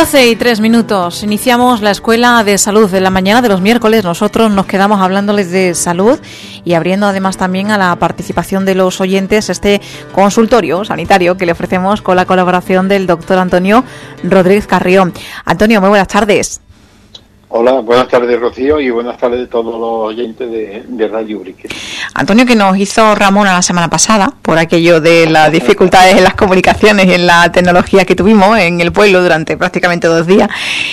12:03. Iniciamos la Escuela de Salud de la mañana de los miércoles. Nosotros nos quedamos hablándoles de salud y abriendo además también a la participación de los oyentes este consultorio sanitario que le ofrecemos con la colaboración del doctor Antonio Rodríguez Carrión. Antonio, muy buenas tardes. Hola, buenas tardes, Rocío, y buenas tardes a todos los oyentes de Radio Urique. Antonio, que nos hizo Ramona la semana pasada por aquello de las dificultades en las comunicaciones y en la tecnología que tuvimos en el pueblo durante prácticamente 2 días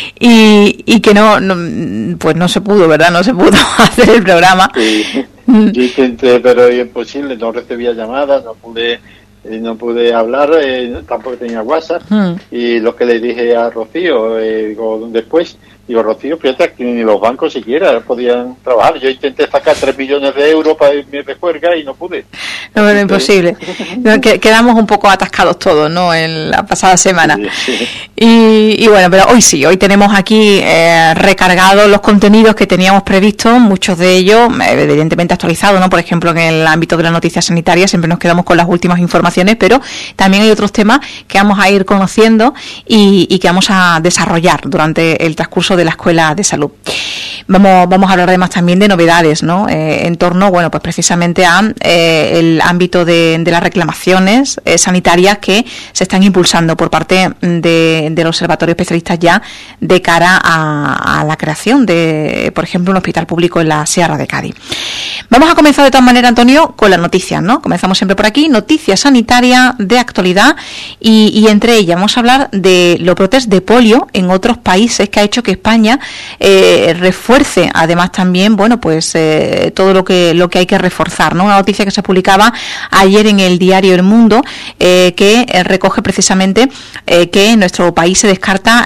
y que no se pudo, ¿verdad? No se pudo hacer el programa. Sí, yo intenté, pero es imposible, no recibía llamadas, no pude hablar, tampoco tenía WhatsApp, y lo que le dije a Rocío después, digo, Rocío, fíjate que ni los bancos siquiera podían trabajar. Yo intenté sacar 3 millones de euros para irme de juerga y no pude. No, era imposible. Quedamos un poco atascados todos, ¿no?, en la pasada semana. Sí. Y bueno, pero hoy tenemos aquí recargados los contenidos que teníamos previstos, muchos de ellos evidentemente actualizados, ¿no? Por ejemplo, en el ámbito de las noticias sanitarias siempre nos quedamos con las últimas informaciones, pero también hay otros temas que vamos a ir conociendo y que vamos a desarrollar durante el transcurso de la Escuela de Salud. Vamos a hablar además también de novedades, ¿no?, en torno, bueno, pues precisamente a el ámbito de las reclamaciones sanitarias que se están impulsando por parte del Observatorio Especialistas ya de cara a la creación de, por ejemplo, un hospital público en la Sierra de Cádiz. Vamos a comenzar de todas maneras, Antonio, con las noticias, ¿no? Comenzamos siempre por aquí, noticias sanitarias de actualidad y entre ellas vamos a hablar de los brotes de polio en otros países que ha hecho que España refuerce además también, bueno, pues todo lo que hay que reforzar, ¿no? Una noticia que se publicaba ayer en el diario El Mundo que recoge precisamente que en nuestro país se descarta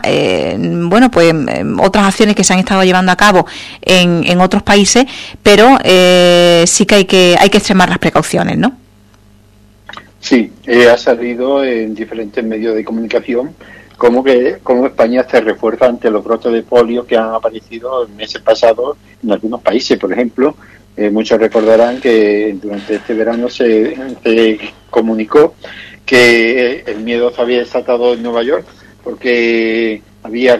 otras acciones que se han estado llevando a cabo en otros países, pero sí que hay que extremar las precauciones, ¿no? Sí, ha salido en diferentes medios de comunicación como España se refuerza ante los brotes de polio que han aparecido el mes pasado en algunos países. Por ejemplo, muchos recordarán que durante este verano se comunicó que el miedo se había desatado en Nueva York porque había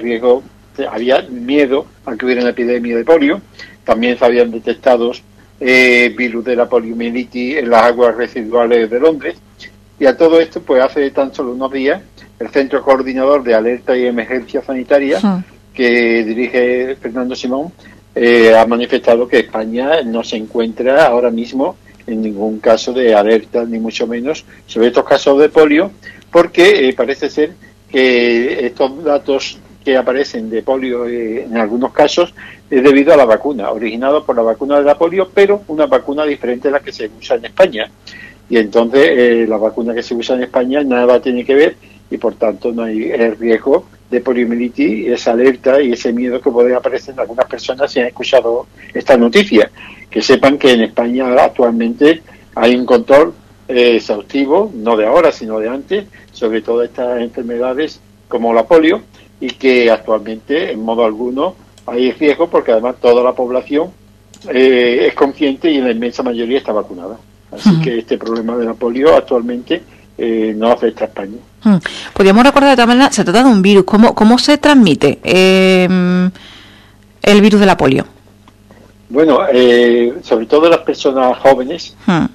miedo a que hubiera una epidemia de polio. También se habían detectado virus de la poliomielitis en las aguas residuales de Londres. Y a todo esto, pues hace tan solo unos días, el Centro Coordinador de Alerta y Emergencia Sanitaria, que dirige Fernando Simón, ha manifestado que España no se encuentra ahora mismo en ningún caso de alerta, ni mucho menos, sobre estos casos de polio, porque parece ser que estos datos que aparecen de polio en algunos casos es debido a la vacuna, originado por la vacuna de la polio, pero una vacuna diferente a la que se usa en España. Y entonces la vacuna que se usa en España nada tiene que ver y por tanto no hay el riesgo de poliomielitis, esa alerta y ese miedo que puede aparecer en algunas personas si han escuchado esta noticia. Que sepan que en España actualmente hay un control exhaustivo, no de ahora sino de antes, sobre todo estas enfermedades como la polio, y que actualmente en modo alguno hay riesgo porque además toda la población es consciente y en la inmensa mayoría está vacunada. Así que este problema de la polio actualmente no afecta a España. Podríamos recordar de todas maneras, se trata de un virus. ¿Cómo se transmite el virus de la polio? Bueno, sobre todo las personas jóvenes,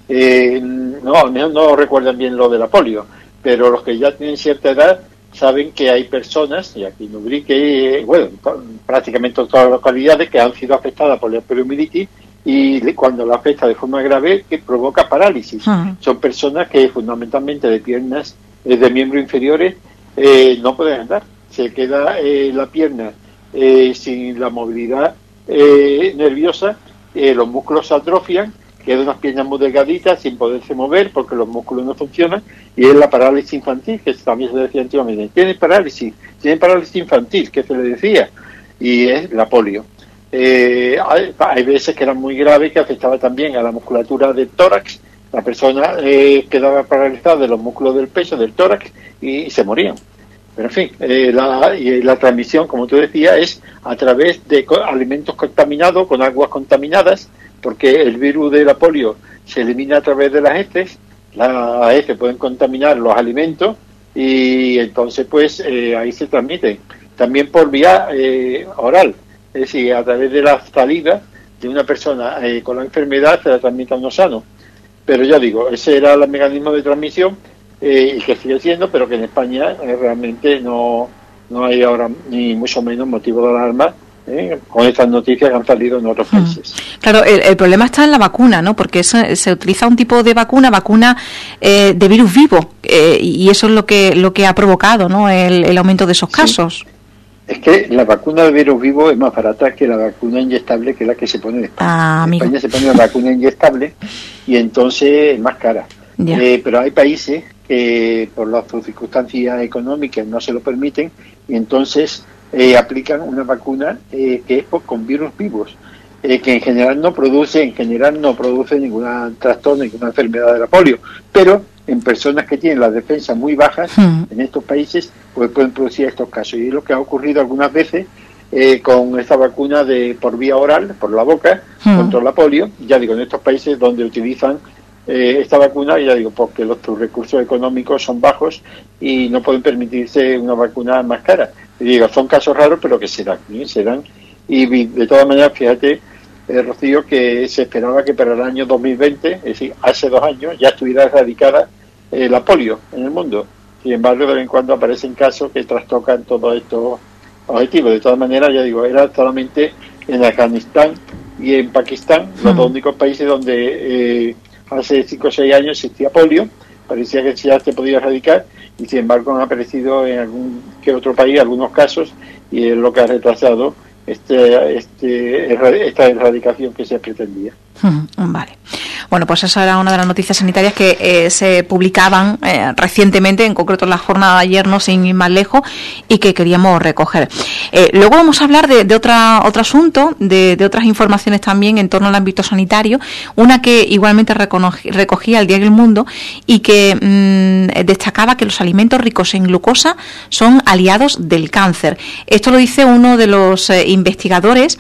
no recuerdan bien lo de la polio, pero los que ya tienen cierta edad saben que hay personas, y aquí en Ubrique, prácticamente todas las localidades que han sido afectadas por la poliomielitis, y cuando la afecta de forma grave que provoca parálisis. Son personas que fundamentalmente de piernas, de miembros inferiores, no pueden andar. Se queda la pierna sin la movilidad nerviosa, los músculos se atrofian, quedan unas piernas muy delgaditas sin poderse mover porque los músculos no funcionan, y es la parálisis infantil, que también se decía antiguamente. Tiene parálisis infantil, que se le decía, y es la polio. Hay veces que eran muy graves, que afectaba también a la musculatura del tórax. La persona quedaba paralizada de los músculos del pecho, del tórax, y se morían. Pero en fin, la transmisión, como tú decías, es a través de alimentos contaminados, con aguas contaminadas, porque el virus de la polio se elimina a través de las heces. Las heces pueden contaminar los alimentos y entonces pues ahí se transmiten. también por vía oral, es decir, a través de la saliva de una persona con la enfermedad se la transmite a uno sano. Pero ya digo, ese era el mecanismo de transmisión y que sigue siendo, pero que en España realmente no hay ahora ni mucho menos motivo de alarma con estas noticias que han salido en otros países. Claro, el problema está en la vacuna, ¿no? Porque se utiliza un tipo de vacuna de virus vivo, y eso es lo que ha provocado, ¿no? El aumento de esos casos. Es que la vacuna de virus vivo es más barata que la vacuna inyectable, que es la que se pone en España. En España se pone la vacuna inyectable y entonces es más cara. Pero hay países que por las circunstancias económicas no se lo permiten y entonces aplican una vacuna que es con virus vivos, que en general no produce ningún trastorno, ninguna enfermedad de la polio, pero en personas que tienen las defensas muy bajas en estos países pues pueden producir estos casos, y es lo que ha ocurrido algunas veces con esta vacuna por vía oral, por la boca, contra la polio. Ya digo, en estos países donde utilizan esta vacuna, ya digo, porque sus recursos económicos son bajos y no pueden permitirse una vacuna más cara. Y digo, son casos raros, pero que se dan. Y de todas maneras, fíjate, Rocío, que se esperaba que para el año 2020, es decir, hace 2 años, ya estuviera erradicada la polio en el mundo. Sin embargo, de vez en cuando aparecen casos que trastocan todos estos objetivos. De todas maneras, ya digo, era solamente en Afganistán y en Pakistán, los dos únicos países donde hace 5 o 6 años existía polio, parecía que ya se podía erradicar, y sin embargo han aparecido en algún que otro país algunos casos, y es lo que ha retrasado esta erradicación que se pretendía. Vale. Bueno, pues esa era una de las noticias sanitarias que se publicaban recientemente, en concreto en la jornada de ayer, no sin ir más lejos, y que queríamos recoger. Luego vamos a hablar de otro asunto, de otras informaciones también en torno al ámbito sanitario, una que igualmente recogía el Diario El Mundo y que destacaba que los alimentos ricos en glucosa son aliados del cáncer. Esto lo dice uno de los investigadores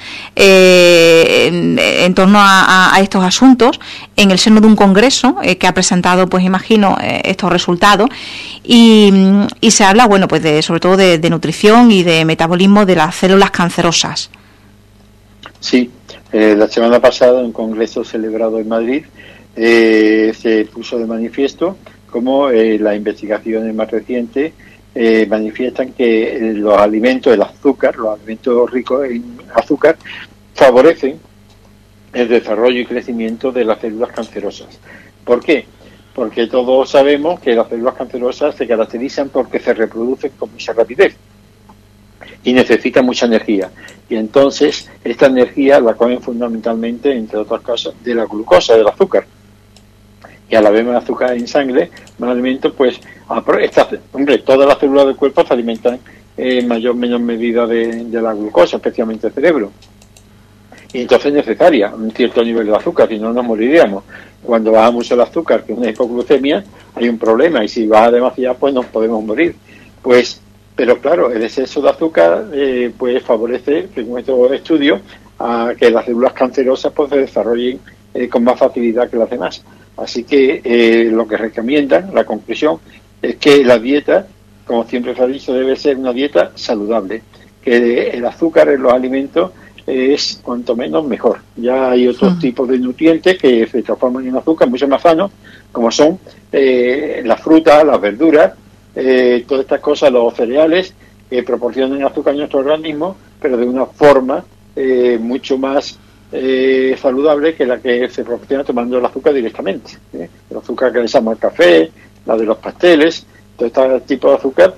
en torno a estos asuntos en el seno de un congreso que ha presentado, pues imagino, estos resultados, y se habla, bueno, pues sobre todo de nutrición y de metabolismo de las células cancerosas. Sí, la semana pasada en un congreso celebrado en Madrid se puso de manifiesto cómo las investigaciones más recientes manifiestan que los alimentos, el azúcar, los alimentos ricos en azúcar, favorecen el desarrollo y crecimiento de las células cancerosas. ¿Por qué? Porque todos sabemos que las células cancerosas se caracterizan porque se reproducen con mucha rapidez y necesitan mucha energía. Y entonces esta energía la comen fundamentalmente, entre otras cosas, de la glucosa, del azúcar. Y a la vez más azúcar en sangre, más alimentos, pues todas las células del cuerpo se alimentan en mayor o menor medida de la glucosa, especialmente el cerebro. Y entonces es necesaria un cierto nivel de azúcar, si no nos moriríamos. Cuando baja mucho el azúcar, que es una hipoglucemia, hay un problema, y si baja demasiado, pues nos podemos morir. Pero claro, el exceso de azúcar pues favorece, según estos estudios, a que las células cancerosas pues se desarrollen con más facilidad que las demás. Así que lo que recomiendan, la conclusión, es que la dieta, como siempre se ha dicho, debe ser una dieta saludable, que el azúcar en los alimentos es cuanto menos mejor. Ya hay otros tipos de nutrientes que se transforman en azúcar mucho más sanos, como son las frutas, las verduras, todas estas cosas, los cereales, que proporcionan azúcar a nuestro organismo, pero de una forma mucho más saludable que la que se proporciona tomando el azúcar directamente. El azúcar que le echamos al café, la de los pasteles, todo este tipo de azúcar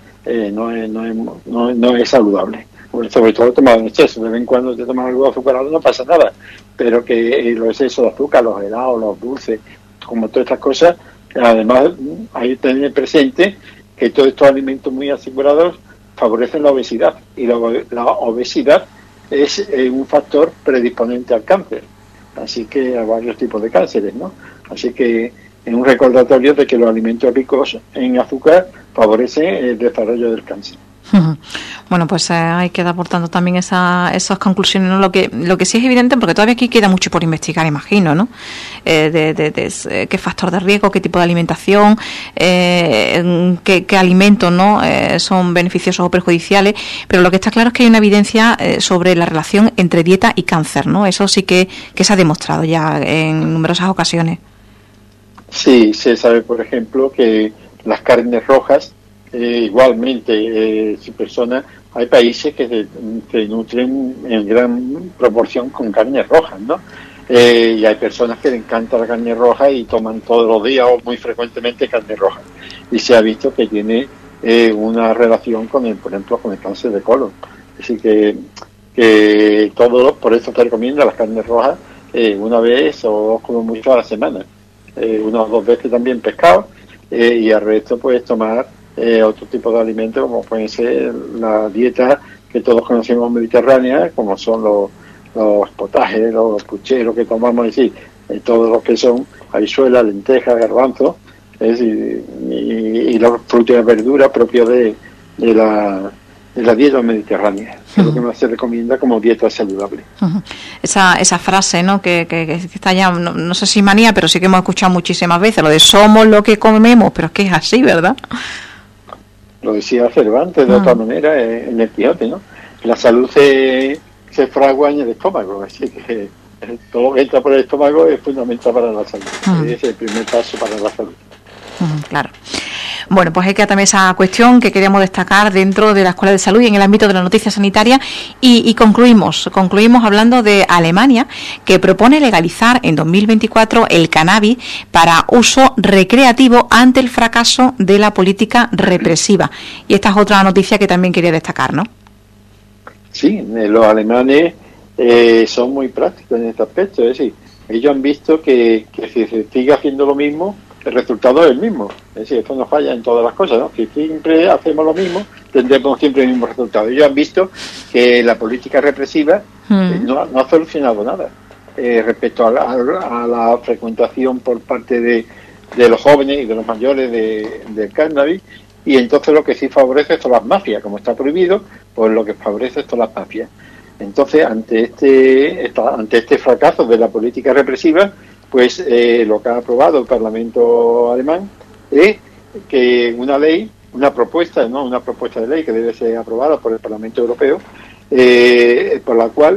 no es saludable. Sobre todo tomado en exceso. De vez en cuando te tomas algo azucarado no pasa nada, pero que los excesos de azúcar, los helados, los dulces, como todas estas cosas, además hay que tener presente que todos estos alimentos muy azucarados favorecen la obesidad, y la obesidad es un factor predisponente al cáncer, así que a varios tipos de cánceres, ¿no? Así que es un recordatorio de que los alimentos ricos en azúcar favorecen el desarrollo del cáncer. Bueno, pues hay que dar por tanto también esas conclusiones, ¿no? Lo que sí es evidente, porque todavía aquí queda mucho por investigar, imagino, ¿no? Qué factor de riesgo, qué tipo de alimentación, qué alimentos, ¿no? Son beneficiosos o perjudiciales, pero lo que está claro es que hay una evidencia sobre la relación entre dieta y cáncer, ¿no? Eso sí que se ha demostrado ya en numerosas ocasiones. Sí, se sabe, por ejemplo, que las carnes rojas, igualmente, hay países que se nutren en gran proporción con carnes rojas, ¿no? Y hay personas que les encanta la carne roja y toman todos los días o muy frecuentemente carne roja. Y se ha visto que tiene una relación con por ejemplo, con el cáncer de colon. Así que por eso se recomienda las carnes rojas una vez o como mucho a la semana. Una o dos veces también pescado, y al resto pues tomar otro tipo de alimentos como pueden ser la dieta que todos conocemos mediterránea, como son los potajes, los pucheros que tomamos, es decir, todos los que son habichuelas, lentejas, garbanzos, y los frutos y verduras propios de la dieta mediterránea, que es lo que más se recomienda como dieta saludable. Esa frase, ¿no? que está ya, no sé si manía, pero sí que hemos escuchado muchísimas veces, lo de somos lo que comemos, pero es que es así, ¿verdad? Lo decía Cervantes de otra manera en el Quijote, ¿no? La salud se fragua en el estómago, así que todo lo que entra por el estómago es fundamental para la salud. Es el primer paso para la salud. Claro. Bueno, pues hay que también esa cuestión que queríamos destacar dentro de la Escuela de Salud y en el ámbito de la noticia sanitaria, y concluimos hablando de Alemania, que propone legalizar en 2024 el cannabis para uso recreativo ante el fracaso de la política represiva. Y esta es otra noticia que también quería destacar, ¿no? Sí, los alemanes son muy prácticos en este aspecto, es decir, ellos han visto que si se sigue haciendo lo mismo, el resultado es el mismo. Es decir, esto no falla en todas las cosas, ¿no? Si siempre hacemos lo mismo, tendremos siempre el mismo resultado. Ellos han visto que la política represiva no ha solucionado nada respecto a la frecuentación por parte de los jóvenes y de los mayores del cannabis, y entonces lo que sí favorece son las mafias. Como está prohibido, pues lo que favorece son las mafias. Entonces, ante este fracaso de la política represiva, pues lo que ha aprobado el Parlamento alemán es que una propuesta de ley que debe ser aprobada por el Parlamento Europeo, por la cual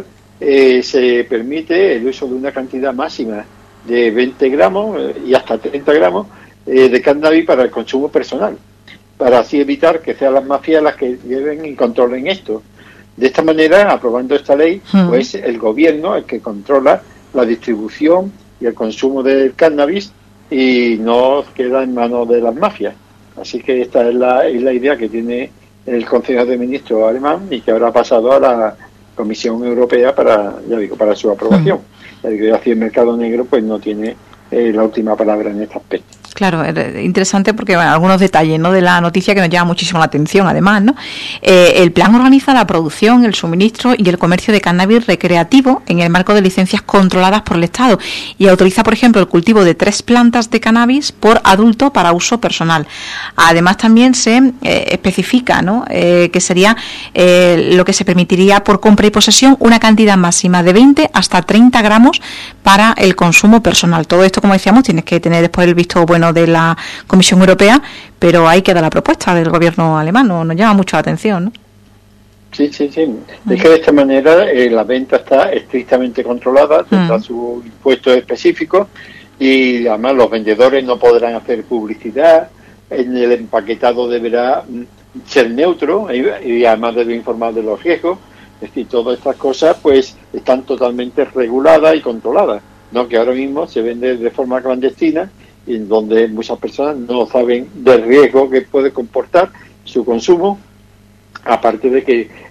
se permite el uso de una cantidad máxima de 20 gramos y hasta 30 gramos de cannabis para el consumo personal, para así evitar que sean las mafias las que lleven y controlen esto. De esta manera, aprobando esta ley, pues el gobierno el que controla la distribución y el consumo del cannabis, y no queda en manos de las mafias. Así que esta es la idea que tiene el Consejo de Ministros alemán, y que habrá pasado a la Comisión Europea para su aprobación. Así el mercado negro pues no tiene la última palabra en este aspecto. Claro, interesante porque algunos detalles, ¿no?, de la noticia que nos llama muchísimo la atención, además, ¿no? El plan organiza la producción, el suministro y el comercio de cannabis recreativo en el marco de licencias controladas por el Estado, y autoriza, por ejemplo, el cultivo de 3 plantas de cannabis por adulto para uso personal. Además, también se especifica, ¿no?, que sería lo que se permitiría por compra y posesión una cantidad máxima de 20 hasta 30 gramos para el consumo personal. Todo esto, como decíamos, tienes que tener después el visto bueno de la Comisión Europea, pero ahí queda la propuesta del gobierno alemán. Nos llama mucho la atención, ¿no? Sí. Es que de esta manera la venta está estrictamente controlada, tendrá sus impuestos específicos, y además los vendedores no podrán hacer publicidad. En el empaquetado deberá ser neutro y además debe informar de los riesgos. Es decir, todas estas cosas pues están totalmente reguladas y controladas, no que ahora mismo se vende de forma clandestina, y en donde muchas personas no saben del riesgo que puede comportar su consumo, aparte de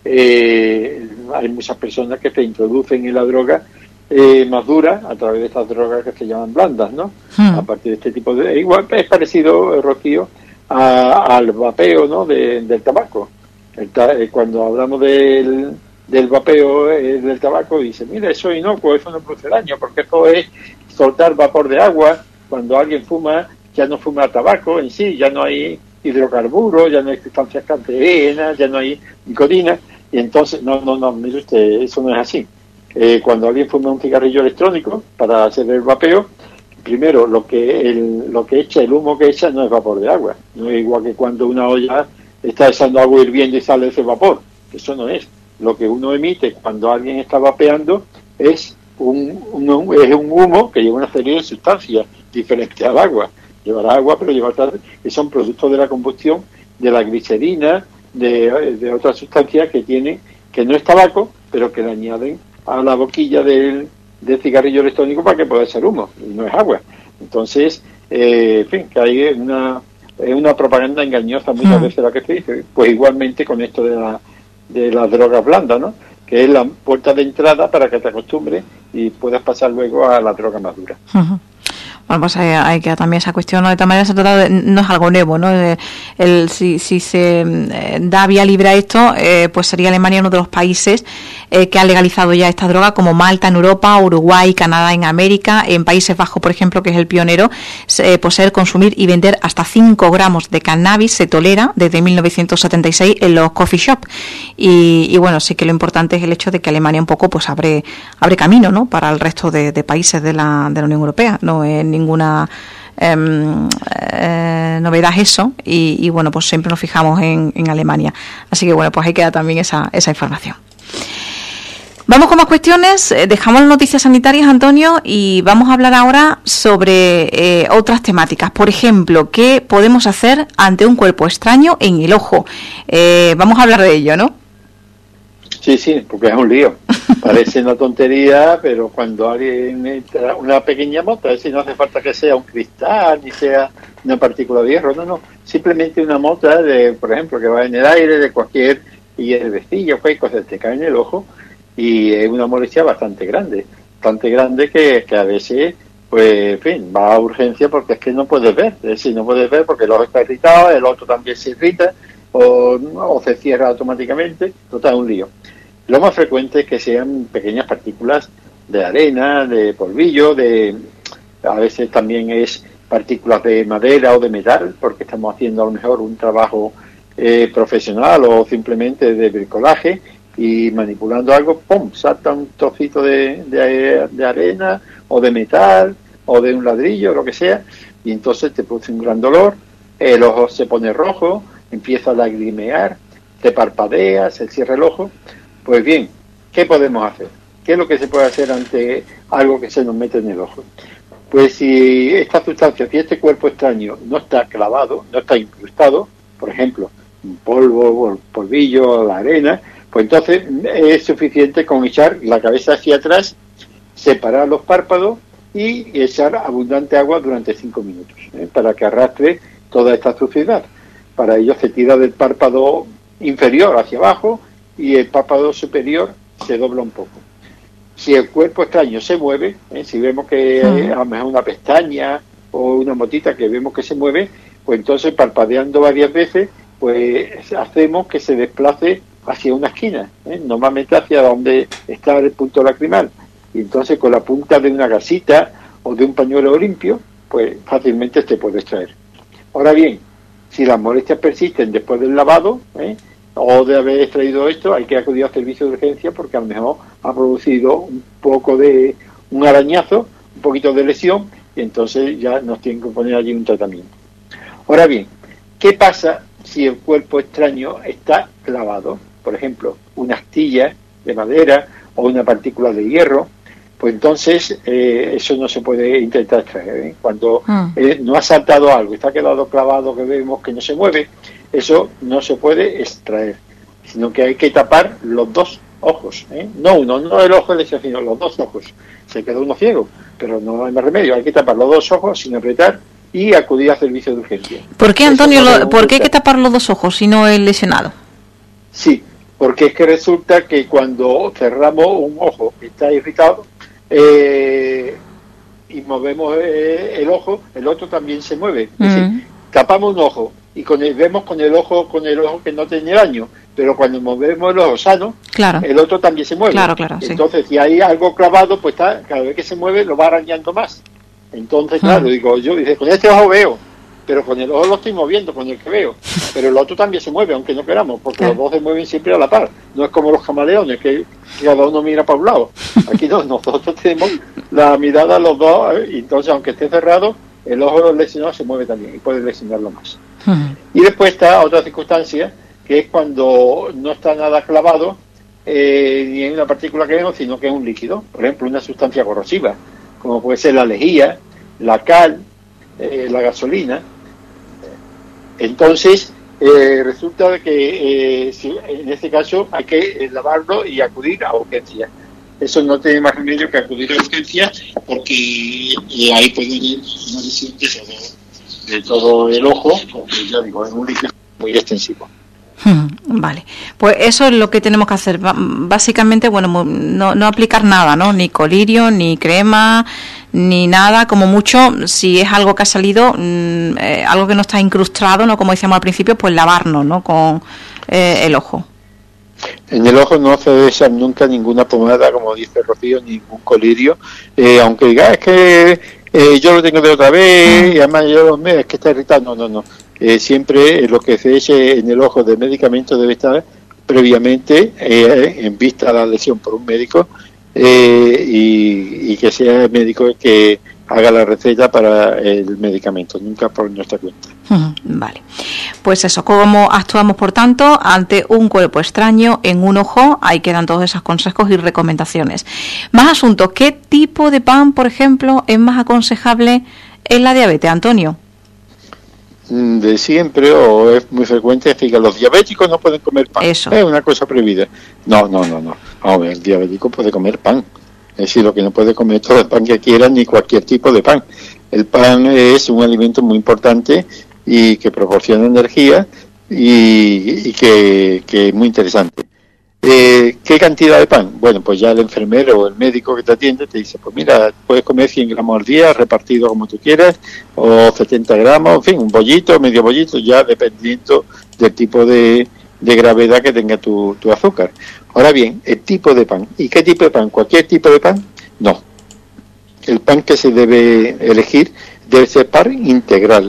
que hay muchas personas que se introducen en la droga más dura a través de estas drogas que se llaman blandas, ¿no? A partir de este tipo de... Igual es parecido, Rocío, al vapeo, ¿no?, del tabaco. Cuando hablamos del vapeo del tabaco, dice, mira, eso es inocuo, eso no produce daño, porque eso es soltar vapor de agua. Cuando alguien fuma, ya no fuma tabaco en sí, ya no hay hidrocarburos, ya no hay sustancias cancerígenas, ya no hay nicotina, y entonces, no, mire usted, eso no es así. Cuando alguien fuma un cigarrillo electrónico para hacer el vapeo, primero lo que echa, el humo que echa no es vapor de agua, no es igual que cuando una olla está echando agua hirviendo y sale ese vapor, eso no es. Lo que uno emite cuando alguien está vapeando es un humo que lleva una serie de sustancias diferentes al agua. Llevará agua, pero llevará, que son productos de la combustión de la glicerina, de otras sustancias que no es tabaco, pero que le añaden a la boquilla del cigarrillo electrónico para que pueda ser humo, y no es agua. Entonces, en fin, que hay una propaganda engañosa muchas veces la que se dice. Pues igualmente con esto de las drogas blandas, ¿no? Que es la puerta de entrada para que te acostumbres y puedas pasar luego a la droga más dura. Bueno, pues hay que también esa cuestión, ¿no? De tal manera se trata no es algo nuevo, ¿no? Si se da vía libre a esto, pues sería Alemania uno de los países que ha legalizado ya esta droga, como Malta en Europa, Uruguay, Canadá en América, en Países Bajos, por ejemplo, que es el pionero, poseer, consumir y vender hasta 5 gramos de cannabis se tolera desde 1976 en los coffee shop. Y bueno, sí que lo importante es el hecho de que Alemania un poco pues abre camino, ¿no? Para el resto de países de la Unión Europea. No es ninguna novedad eso, y bueno, pues siempre nos fijamos en Alemania. Así que bueno, pues ahí queda también esa información. Vamos con más cuestiones, dejamos las noticias sanitarias, Antonio, y vamos a hablar ahora sobre otras temáticas. Por ejemplo, ¿qué podemos hacer ante un cuerpo extraño en el ojo? Vamos a hablar de ello, ¿no? Sí, porque es un lío. Parece una tontería, pero cuando alguien entra una pequeña mota, es decir, no hace falta que sea un cristal ni sea una partícula de hierro, no, simplemente una mota por ejemplo, que va en el aire de cualquier hierbecilla, cualquier cosa, te cae en el ojo y es una molestia bastante grande que a veces, pues, en fin, va a urgencia porque es que no puedes ver, es decir, no puedes ver porque el ojo está irritado, el otro también se irrita o se cierra automáticamente, total, un lío. Lo más frecuente es que sean pequeñas partículas de arena, de polvillo, a veces también es partículas de madera o de metal, porque estamos haciendo a lo mejor un trabajo profesional o simplemente de bricolaje y manipulando algo, ¡pum!, salta un trocito de arena o de metal o de un ladrillo, lo que sea, y entonces te produce un gran dolor, el ojo se pone rojo, empieza a lagrimear, te parpadea, se cierra el ojo. Pues bien, ¿qué podemos hacer? ¿Qué es lo que se puede hacer ante algo que se nos mete en el ojo? Pues si esta sustancia, si este cuerpo extraño no está clavado, no está incrustado, por ejemplo, un polvo, el polvillo, la arena, pues entonces es suficiente con echar la cabeza hacia atrás, separar los párpados y echar abundante agua durante 5 minutos, para que arrastre toda esta suciedad. Para ello se tira del párpado inferior hacia abajo y el párpado superior se dobla un poco. Si el cuerpo extraño se mueve, si vemos que a lo mejor una pestaña o una motita que vemos que se mueve, pues entonces parpadeando varias veces, pues hacemos que se desplace hacia una esquina, normalmente hacia donde está el punto lacrimal. Y entonces con la punta de una gasita o de un pañuelo limpio, pues fácilmente se puede extraer. Ahora bien, si las molestias persisten después del lavado, o de haber extraído esto, hay que acudir al servicio de urgencia porque a lo mejor ha producido un poco de un arañazo, un poquito de lesión, y entonces ya nos tienen que poner allí un tratamiento. Ahora bien, ¿qué pasa si el cuerpo extraño está clavado? Por ejemplo, una astilla de madera o una partícula de hierro, pues entonces eso no se puede intentar extraer. Cuando no ha saltado algo, está quedado clavado, que vemos que no se mueve, eso no se puede extraer, sino que hay que tapar los dos ojos, no uno, no el ojo derecho, sino los dos ojos. Se quedó uno ciego, pero no hay más remedio, hay que tapar los dos ojos sin apretar y acudir al servicio de urgencia. ¿Por qué, Antonio, ¿por qué hay que tapar los dos ojos si no el lesionado? Sí, porque es que resulta que cuando cerramos un ojo que está irritado y movemos el ojo, el otro también se mueve. Es decir, tapamos un ojo y vemos con el ojo que no tiene daño, pero cuando movemos el ojo sano, claro, el otro también se mueve. Claro, entonces, sí. Si hay algo clavado, pues cada vez que se mueve lo va arañando más. Entonces, claro, digo yo, con este ojo veo, pero con el ojo lo estoy moviendo, con el que veo, pero el otro también se mueve, aunque no queramos, porque los dos se mueven siempre a la par. No es como los camaleones, que cada uno mira para un lado. Aquí no, nosotros tenemos la mirada los dos, y entonces aunque esté cerrado, el ojo lesionado se mueve también y puede lesionarlo más. Y después está otra circunstancia, que es cuando no está nada clavado, ni en una partícula que vemos, sino que es un líquido, por ejemplo, una sustancia corrosiva, como puede ser la lejía, la cal, la gasolina. Entonces, resulta que en este caso hay que lavarlo y acudir a urgencias. Eso no tiene más remedio que acudir a urgencias, porque ahí puede haber una lesión de todo el ojo, porque ya digo, es un líquido muy extensivo. Vale, pues eso es lo que tenemos que hacer. Básicamente, bueno, no aplicar nada, ¿no? Ni colirio, ni crema, ni nada. Como mucho, si es algo que ha salido, algo que no está incrustado, ¿no? Como decíamos al principio, pues lavarnos, ¿no? Con el ojo. En el ojo no se debe usar nunca ninguna pomada, como dice Rocío, ningún colirio. Aunque diga, es que yo lo tengo de otra vez, y además es que está irritado. No. Siempre lo que se eche en el ojo de medicamento debe estar previamente en vista a la lesión por un médico, y que sea el médico el que haga la receta para el medicamento, nunca por nuestra cuenta. Vale, pues eso, ¿cómo actuamos por tanto ante un cuerpo extraño en un ojo? Ahí quedan todos esos consejos y recomendaciones. Más asuntos, ¿qué tipo de pan, por ejemplo, es más aconsejable en la diabetes, Antonio? De siempre, o es muy frecuente decir que los diabéticos no pueden comer pan. Eso. Es una cosa prohibida. No. Hombre, el diabético puede comer pan. Es decir, lo que no puede comer todo el pan que quiera, ni cualquier tipo de pan. El pan es un alimento muy importante y que proporciona energía y que es muy interesante. ¿Qué cantidad de pan? Bueno, pues ya el enfermero o el médico que te atiende te dice, pues mira, puedes comer 100 gramos al día, repartido como tú quieras, o 70 gramos, en fin, un bollito, medio bollito, ya dependiendo del tipo de gravedad que tenga tu azúcar. Ahora bien, el tipo de pan. ¿Y qué tipo de pan? ¿Cualquier tipo de pan? No. El pan que se debe elegir debe ser pan integral,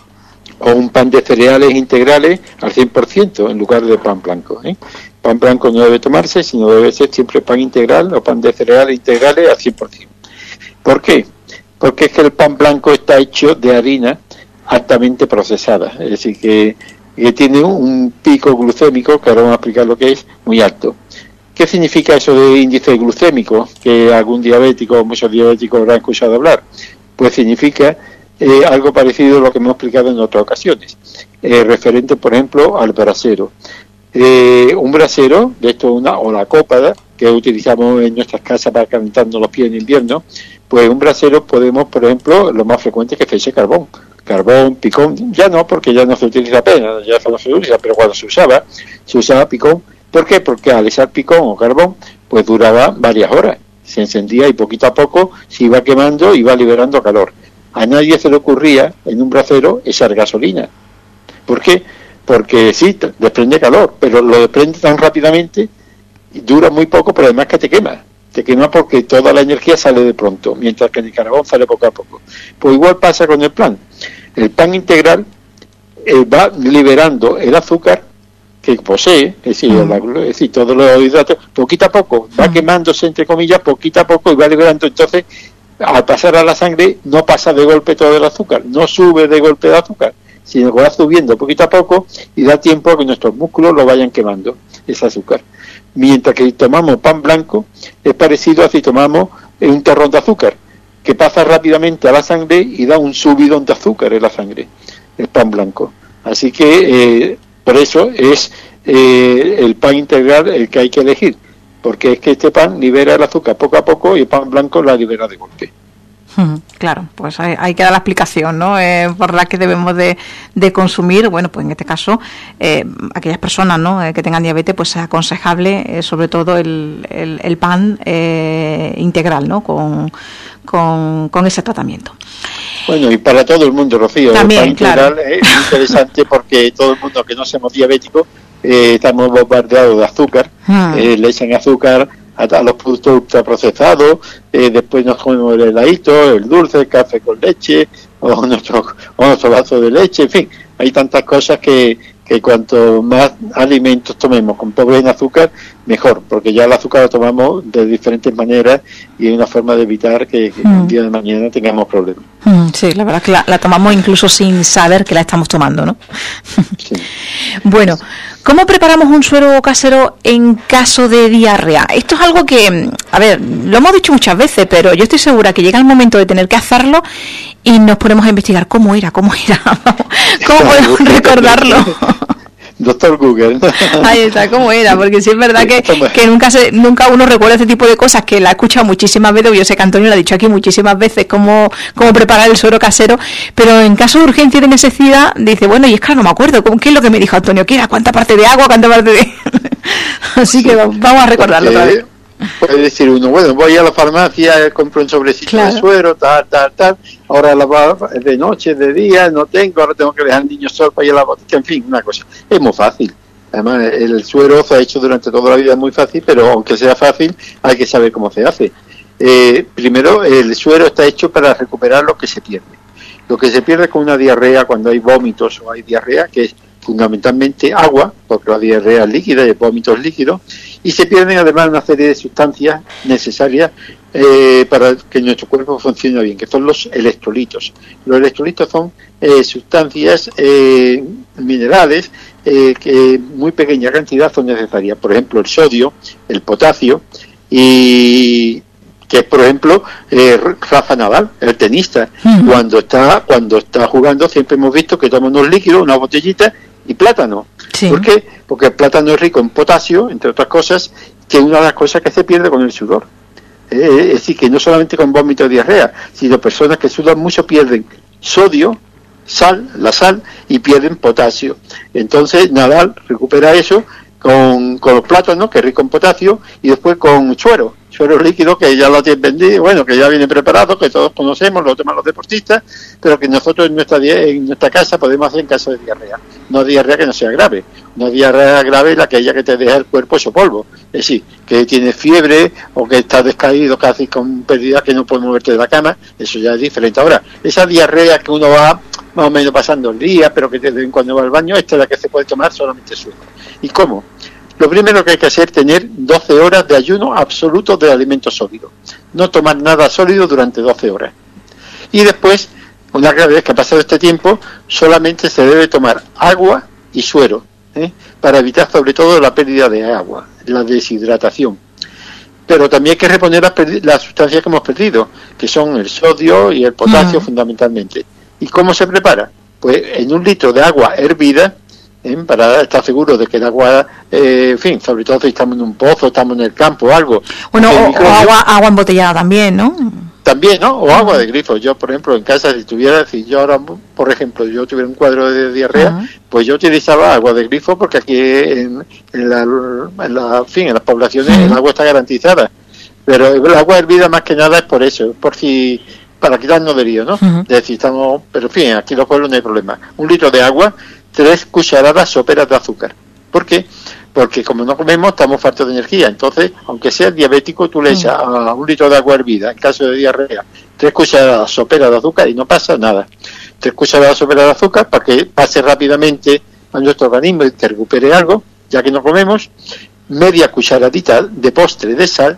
o un pan de cereales integrales al 100% en lugar de pan blanco. Pan blanco no debe tomarse, sino debe ser siempre pan integral o pan de cereales integrales al 100%. ¿Por qué? Porque es que el pan blanco está hecho de harina altamente procesada, es decir, que tiene un pico glucémico, que ahora vamos a explicar lo que es, muy alto. ¿Qué significa eso de índice glucémico? Que algún diabético o muchos diabéticos habrán escuchado hablar. Pues significa algo parecido a lo que hemos explicado en otras ocasiones, referente, por ejemplo, al brasero. Un brasero, de esto o la cópada, que utilizamos en nuestras casas para calentarnos los pies en invierno, pues un brasero podemos, por ejemplo, lo más frecuente es que se eche carbón, picón, ya no, porque ya no se utiliza apenas, ya no se utiliza, pero cuando se usaba picón. ¿Por qué? Porque al echar picón o carbón, pues duraba varias horas, se encendía y poquito a poco se iba quemando y iba liberando calor. A nadie se le ocurría en un brasero echar gasolina. ¿Por qué? Porque sí, desprende calor, pero lo desprende tan rápidamente y dura muy poco, pero además que te quema. Te quema porque toda la energía sale de pronto, mientras que en el carbón sale poco a poco. Pues igual pasa con el pan. El pan integral va liberando el azúcar que posee, es decir, todos los hidratos, poquito a poco, va quemándose, entre comillas, poquito a poco y va liberando. Entonces, al pasar a la sangre, no pasa de golpe todo el azúcar, no sube de golpe el azúcar, sino que va subiendo poquito a poco y da tiempo a que nuestros músculos lo vayan quemando, ese azúcar. Mientras que si tomamos pan blanco, es parecido a si tomamos un terrón de azúcar, que pasa rápidamente a la sangre y da un subidón de azúcar en la sangre, el pan blanco. Así que por eso es el pan integral el que hay que elegir, porque es que este pan libera el azúcar poco a poco y el pan blanco la libera de golpe. Claro, pues ahí queda la explicación, ¿no? Por la que debemos de consumir. Bueno, pues en este caso, aquellas personas, ¿no? Que tengan diabetes, pues es aconsejable sobre todo el pan integral, ¿no? Con ese tratamiento. Bueno, y para todo el mundo, Rocío, también, el pan integral es muy interesante porque todo el mundo que no seamos diabéticos estamos bombardeados de azúcar, le echan azúcar a los productos ultraprocesados, después nos comemos el heladito, el dulce, el café con leche, o nuestro vaso de leche, en fin, hay tantas cosas que cuanto más alimentos tomemos con pobre en azúcar, mejor, porque ya el azúcar lo tomamos de diferentes maneras y hay una forma de evitar que un día de mañana tengamos problemas. Sí, la verdad es que la tomamos incluso sin saber que la estamos tomando, ¿no? Sí. Bueno, ¿cómo preparamos un suero casero en caso de diarrea? Esto es algo que, a ver, lo hemos dicho muchas veces, pero yo estoy segura que llega el momento de tener que hacerlo y nos ponemos a investigar cómo era, cómo podemos recordarlo. Doctor Google. Ahí está, cómo era, porque sí es verdad que nunca uno recuerda este tipo de cosas, que la he escuchado muchísimas veces. Yo sé que Antonio lo ha dicho aquí muchísimas veces, cómo preparar el suero casero, pero en caso de urgencia y de necesidad, dice, bueno, y es que no me acuerdo, ¿qué es lo que me dijo Antonio? ¿Qué era? ¿Cuánta parte de agua? ¿Cuánta parte de...? Así que vamos a recordarlo otra vez. Puede decir uno, bueno, voy a la farmacia, compro un sobrecito de suero, tal, ahora de noche, de día, no tengo, ahora tengo que dejar al niño solo para ir a la botella, en fin, una cosa. Es muy fácil. Además, el suero se ha hecho durante toda la vida muy fácil, pero aunque sea fácil, hay que saber cómo se hace. Primero, el suero está hecho para recuperar lo que se pierde. Lo que se pierde con una diarrea, cuando hay vómitos o hay diarrea, que es fundamentalmente agua, porque la diarrea es líquida y el vómito es líquido, y se pierden además una serie de sustancias necesarias para que nuestro cuerpo funcione bien, que son los electrolitos. Los electrolitos son sustancias minerales que muy pequeña cantidad son necesarias. Por ejemplo, el sodio, el potasio y que es, por ejemplo, Rafa Nadal, el tenista, cuando está jugando siempre hemos visto que toma unos líquidos, una botellita y plátano. Sí. ¿Por qué? Porque el plátano es rico en potasio, entre otras cosas, que es una de las cosas que se pierde con el sudor. Es decir, que no solamente con vómito y diarrea, sino personas que sudan mucho pierden sodio, la sal, y pierden potasio. Entonces Nadal recupera eso con los plátanos, que es rico en potasio, y después con suero líquido, que ya lo tienen vendido, bueno, que ya viene preparado, que todos conocemos, lo toman los deportistas, pero que nosotros en nuestra casa podemos hacer en caso de diarrea. No diarrea que no sea grave. Una diarrea grave es aquella que te deja el cuerpo hecho polvo. Es decir, que tienes fiebre o que estás descaído casi con pérdida, que no puedes moverte de la cama, eso ya es diferente. Ahora, esa diarrea que uno va más o menos pasando el día, pero que de vez en cuando va al baño, esta es la que se puede tomar solamente suero. ¿Y cómo? Lo primero que hay que hacer es tener 12 horas de ayuno absoluto de alimentos sólidos. No tomar nada sólido durante 12 horas. Y después, una vez que ha pasado este tiempo, solamente se debe tomar agua y suero, para evitar sobre todo la pérdida de agua, la deshidratación. Pero también hay que reponer las sustancias que hemos perdido, que son el sodio y el potasio fundamentalmente. ¿Y cómo se prepara? Pues en 1 litro de agua hervida, para estar seguro de que el agua, en fin, sobre todo si estamos en un pozo, estamos en el campo o algo. Bueno, o agua embotellada también, ¿no? También, ¿no? O agua de grifo. Yo, por ejemplo, en casa, si yo ahora, por ejemplo, yo tuviera un cuadro de diarrea, pues yo utilizaba agua de grifo, porque aquí en las poblaciones el agua está garantizada. Pero el agua hervida más que nada es por eso, para quitarnos de lío, ¿no? Es decir, pero en fin, aquí en los pueblos no hay problema. 1 litro de agua, 3 cucharadas soperas de azúcar. ¿Por qué? Porque como no comemos, estamos faltos de energía. Entonces, aunque seas diabético, tú le echas a 1 litro de agua hervida, en caso de diarrea, 3 cucharadas soperas de azúcar y no pasa nada. 3 cucharadas soperas de azúcar para que pase rápidamente a nuestro organismo y que recupere algo, ya que no comemos. Media cucharadita de postre de sal,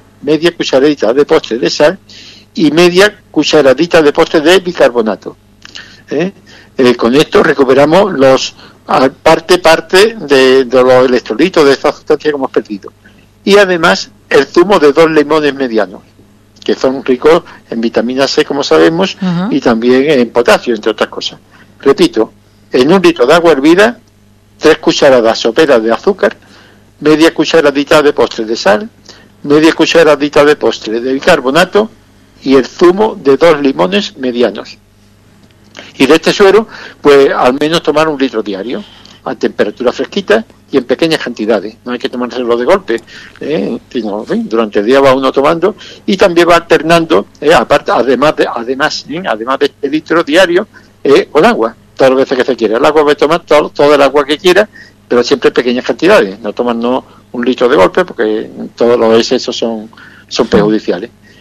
y media cucharadita de postre de bicarbonato. Con esto recuperamos parte de los electrolitos de esta sustancia que hemos perdido. Y además el zumo de 2 limones medianos, que son ricos en vitamina C, como sabemos, y también en potasio, entre otras cosas. Repito, en 1 litro de agua hervida, 3 cucharadas soperas de azúcar, media cucharadita de postre de sal, media cucharadita de postre de bicarbonato y el zumo de 2 limones medianos. Y de este suero, pues al menos tomar 1 litro diario, a temperatura fresquita y en pequeñas cantidades. No hay que tomárselo de golpe, sino, durante el día va uno tomando y también va alternando, además de este litro diario, con agua, todas las veces que se quiera. El agua va a tomar todo el agua que quiera, pero siempre en pequeñas cantidades. No tomando 1 litro de golpe, porque todos los excesos son perjudiciales.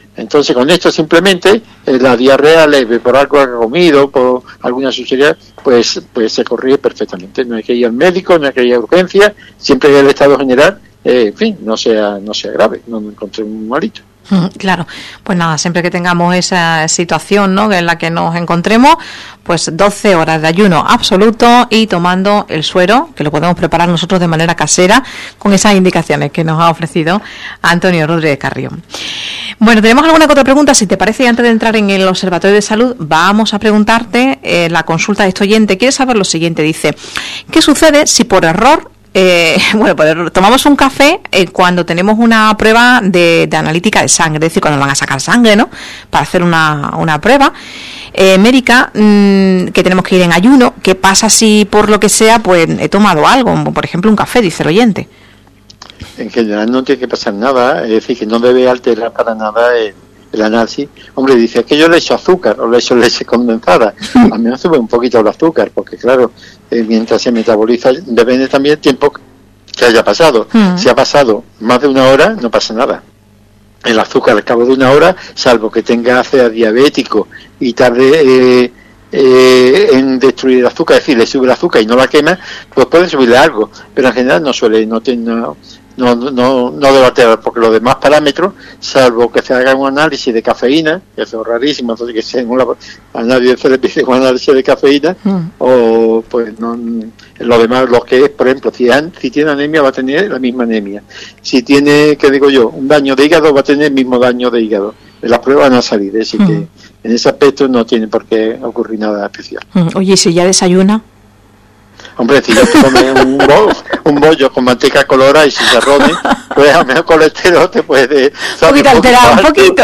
Entonces, con esto simplemente, la diarrea leve por algo que ha comido, por alguna suciedad, pues se corrige perfectamente. No hay que ir al médico, no hay que ir a urgencia, siempre que el estado general, en fin, no sea grave, no me encontré un malito. Claro, pues nada, siempre que tengamos esa situación, ¿no?, en la que nos encontremos, pues 12 horas de ayuno absoluto y tomando el suero, que lo podemos preparar nosotros de manera casera, con esas indicaciones que nos ha ofrecido Antonio Rodríguez Carrión. Bueno, tenemos alguna otra pregunta, si te parece, y antes de entrar en el Observatorio de Salud, vamos a preguntarte la consulta de este oyente. Quiere saber lo siguiente, dice, ¿qué sucede si por error pues tomamos un café cuando tenemos una prueba de analítica de sangre, es decir, cuando nos van a sacar sangre, ¿no?, para hacer una prueba médica, que tenemos que ir en ayuno? ¿Qué pasa si por lo que sea pues he tomado algo, por ejemplo un café, dice el oyente? En general no tiene que pasar nada, es decir, que no debe alterar para nada el análisis. Hombre, dice, es que yo le echo azúcar o le echo leche condensada. A mí me sube un poquito el azúcar, porque claro, mientras se metaboliza, depende también del tiempo que haya pasado. Si ha pasado más de una hora, no pasa nada. El azúcar al cabo de una hora, salvo que tenga sea diabético y tarde en destruir el azúcar, es decir, le sube el azúcar y no la quema, pues puede subirle algo, pero en general no suele, no debe alterar, porque los demás parámetros, salvo que se haga un análisis de cafeína, que eso es rarísimo, entonces que a nadie se le pide un análisis de cafeína, o pues no, lo demás, lo que es, por ejemplo, si tiene anemia va a tener la misma anemia, si tiene, ¿qué digo yo?, un daño de hígado va a tener el mismo daño de hígado, las pruebas van a salir, es decir que en ese aspecto no tiene por qué ocurrir nada especial. Oye, si ya desayuna. Hombre, si yo come un bollo con manteca colorada y chicharrones, pues a menos colesterol te puede... Un poquito alterado, un poquito.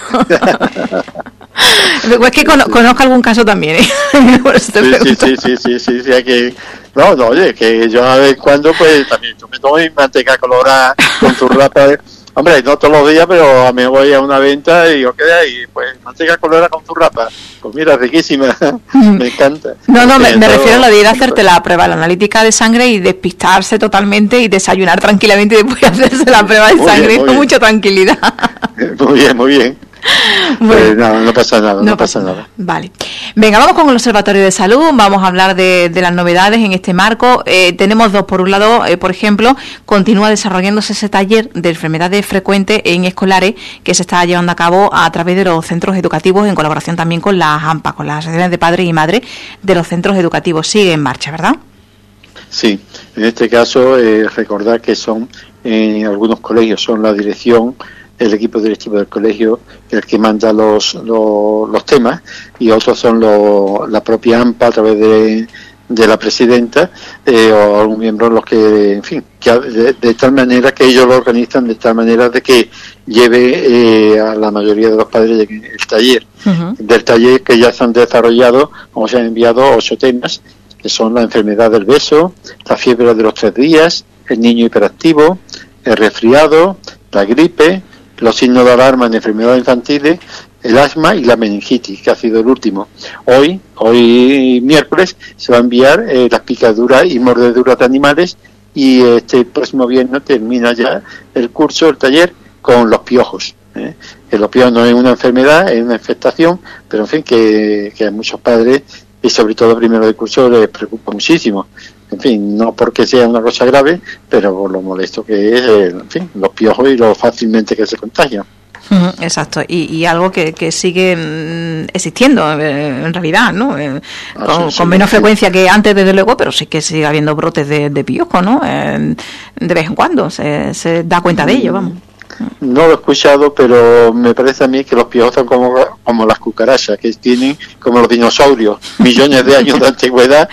Es que conozco algún caso también, ¿eh? Sí, que... No, oye, que yo a vez cuando, pues también yo me tomo mi manteca colorada con zurrapa. Hombre, no todos los días, pero me voy a una venta y digo, ¿qué hay ahí? Pues manteca colorada con zurrapa. Pues mira, riquísima, me encanta. No, me refiero a lo de ir a hacerte la prueba, la analítica de sangre y despistarse totalmente y desayunar tranquilamente y después hacerse la prueba de sangre con mucha tranquilidad. Muy bien. Bueno, no pasa nada. Vale. Venga, vamos con el Observatorio de Salud, vamos a hablar de las novedades en este marco. Tenemos dos, por un lado, por ejemplo, continúa desarrollándose ese taller de enfermedades frecuentes en escolares que se está llevando a cabo a través de los centros educativos en colaboración también con las AMPA, con las asociaciones de padres y madres de los centros educativos. Sigue en marcha, ¿verdad? Sí, en este caso recordar que son en algunos colegios son la dirección, el equipo directivo del colegio el que manda los temas, y otros son la propia AMPA a través de la presidenta o algún miembro los que, en fin, que de tal manera que ellos lo organizan de tal manera de que lleve a la mayoría de los padres el taller. Del taller que ya se han desarrollado, como se han enviado 8 temas, que son la enfermedad del beso, la fiebre de los 3 días, el niño hiperactivo, el resfriado, la gripe, los signos de alarma en enfermedades infantiles, el asma y la meningitis, que ha sido el último. Hoy miércoles, se va a enviar las picaduras y mordeduras de animales, y este próximo viernes termina ya el curso, el taller, con los piojos. Que los piojos no es una enfermedad, es una infestación, pero en fin, que a muchos padres, y sobre todo primero de curso, les preocupa muchísimo. En fin, no porque sea una cosa grave, pero por lo molesto que es, en fin, los piojos y lo fácilmente que se contagian. Exacto, y algo que sigue existiendo en realidad, ¿no? Con menos frecuencia que antes, desde luego, pero sí que sigue habiendo brotes de piojo, ¿no? De vez en cuando se da cuenta de ello, vamos. No lo he escuchado, pero me parece a mí que los piojos son como las cucarachas, que tienen como los dinosaurios, millones de años de antigüedad,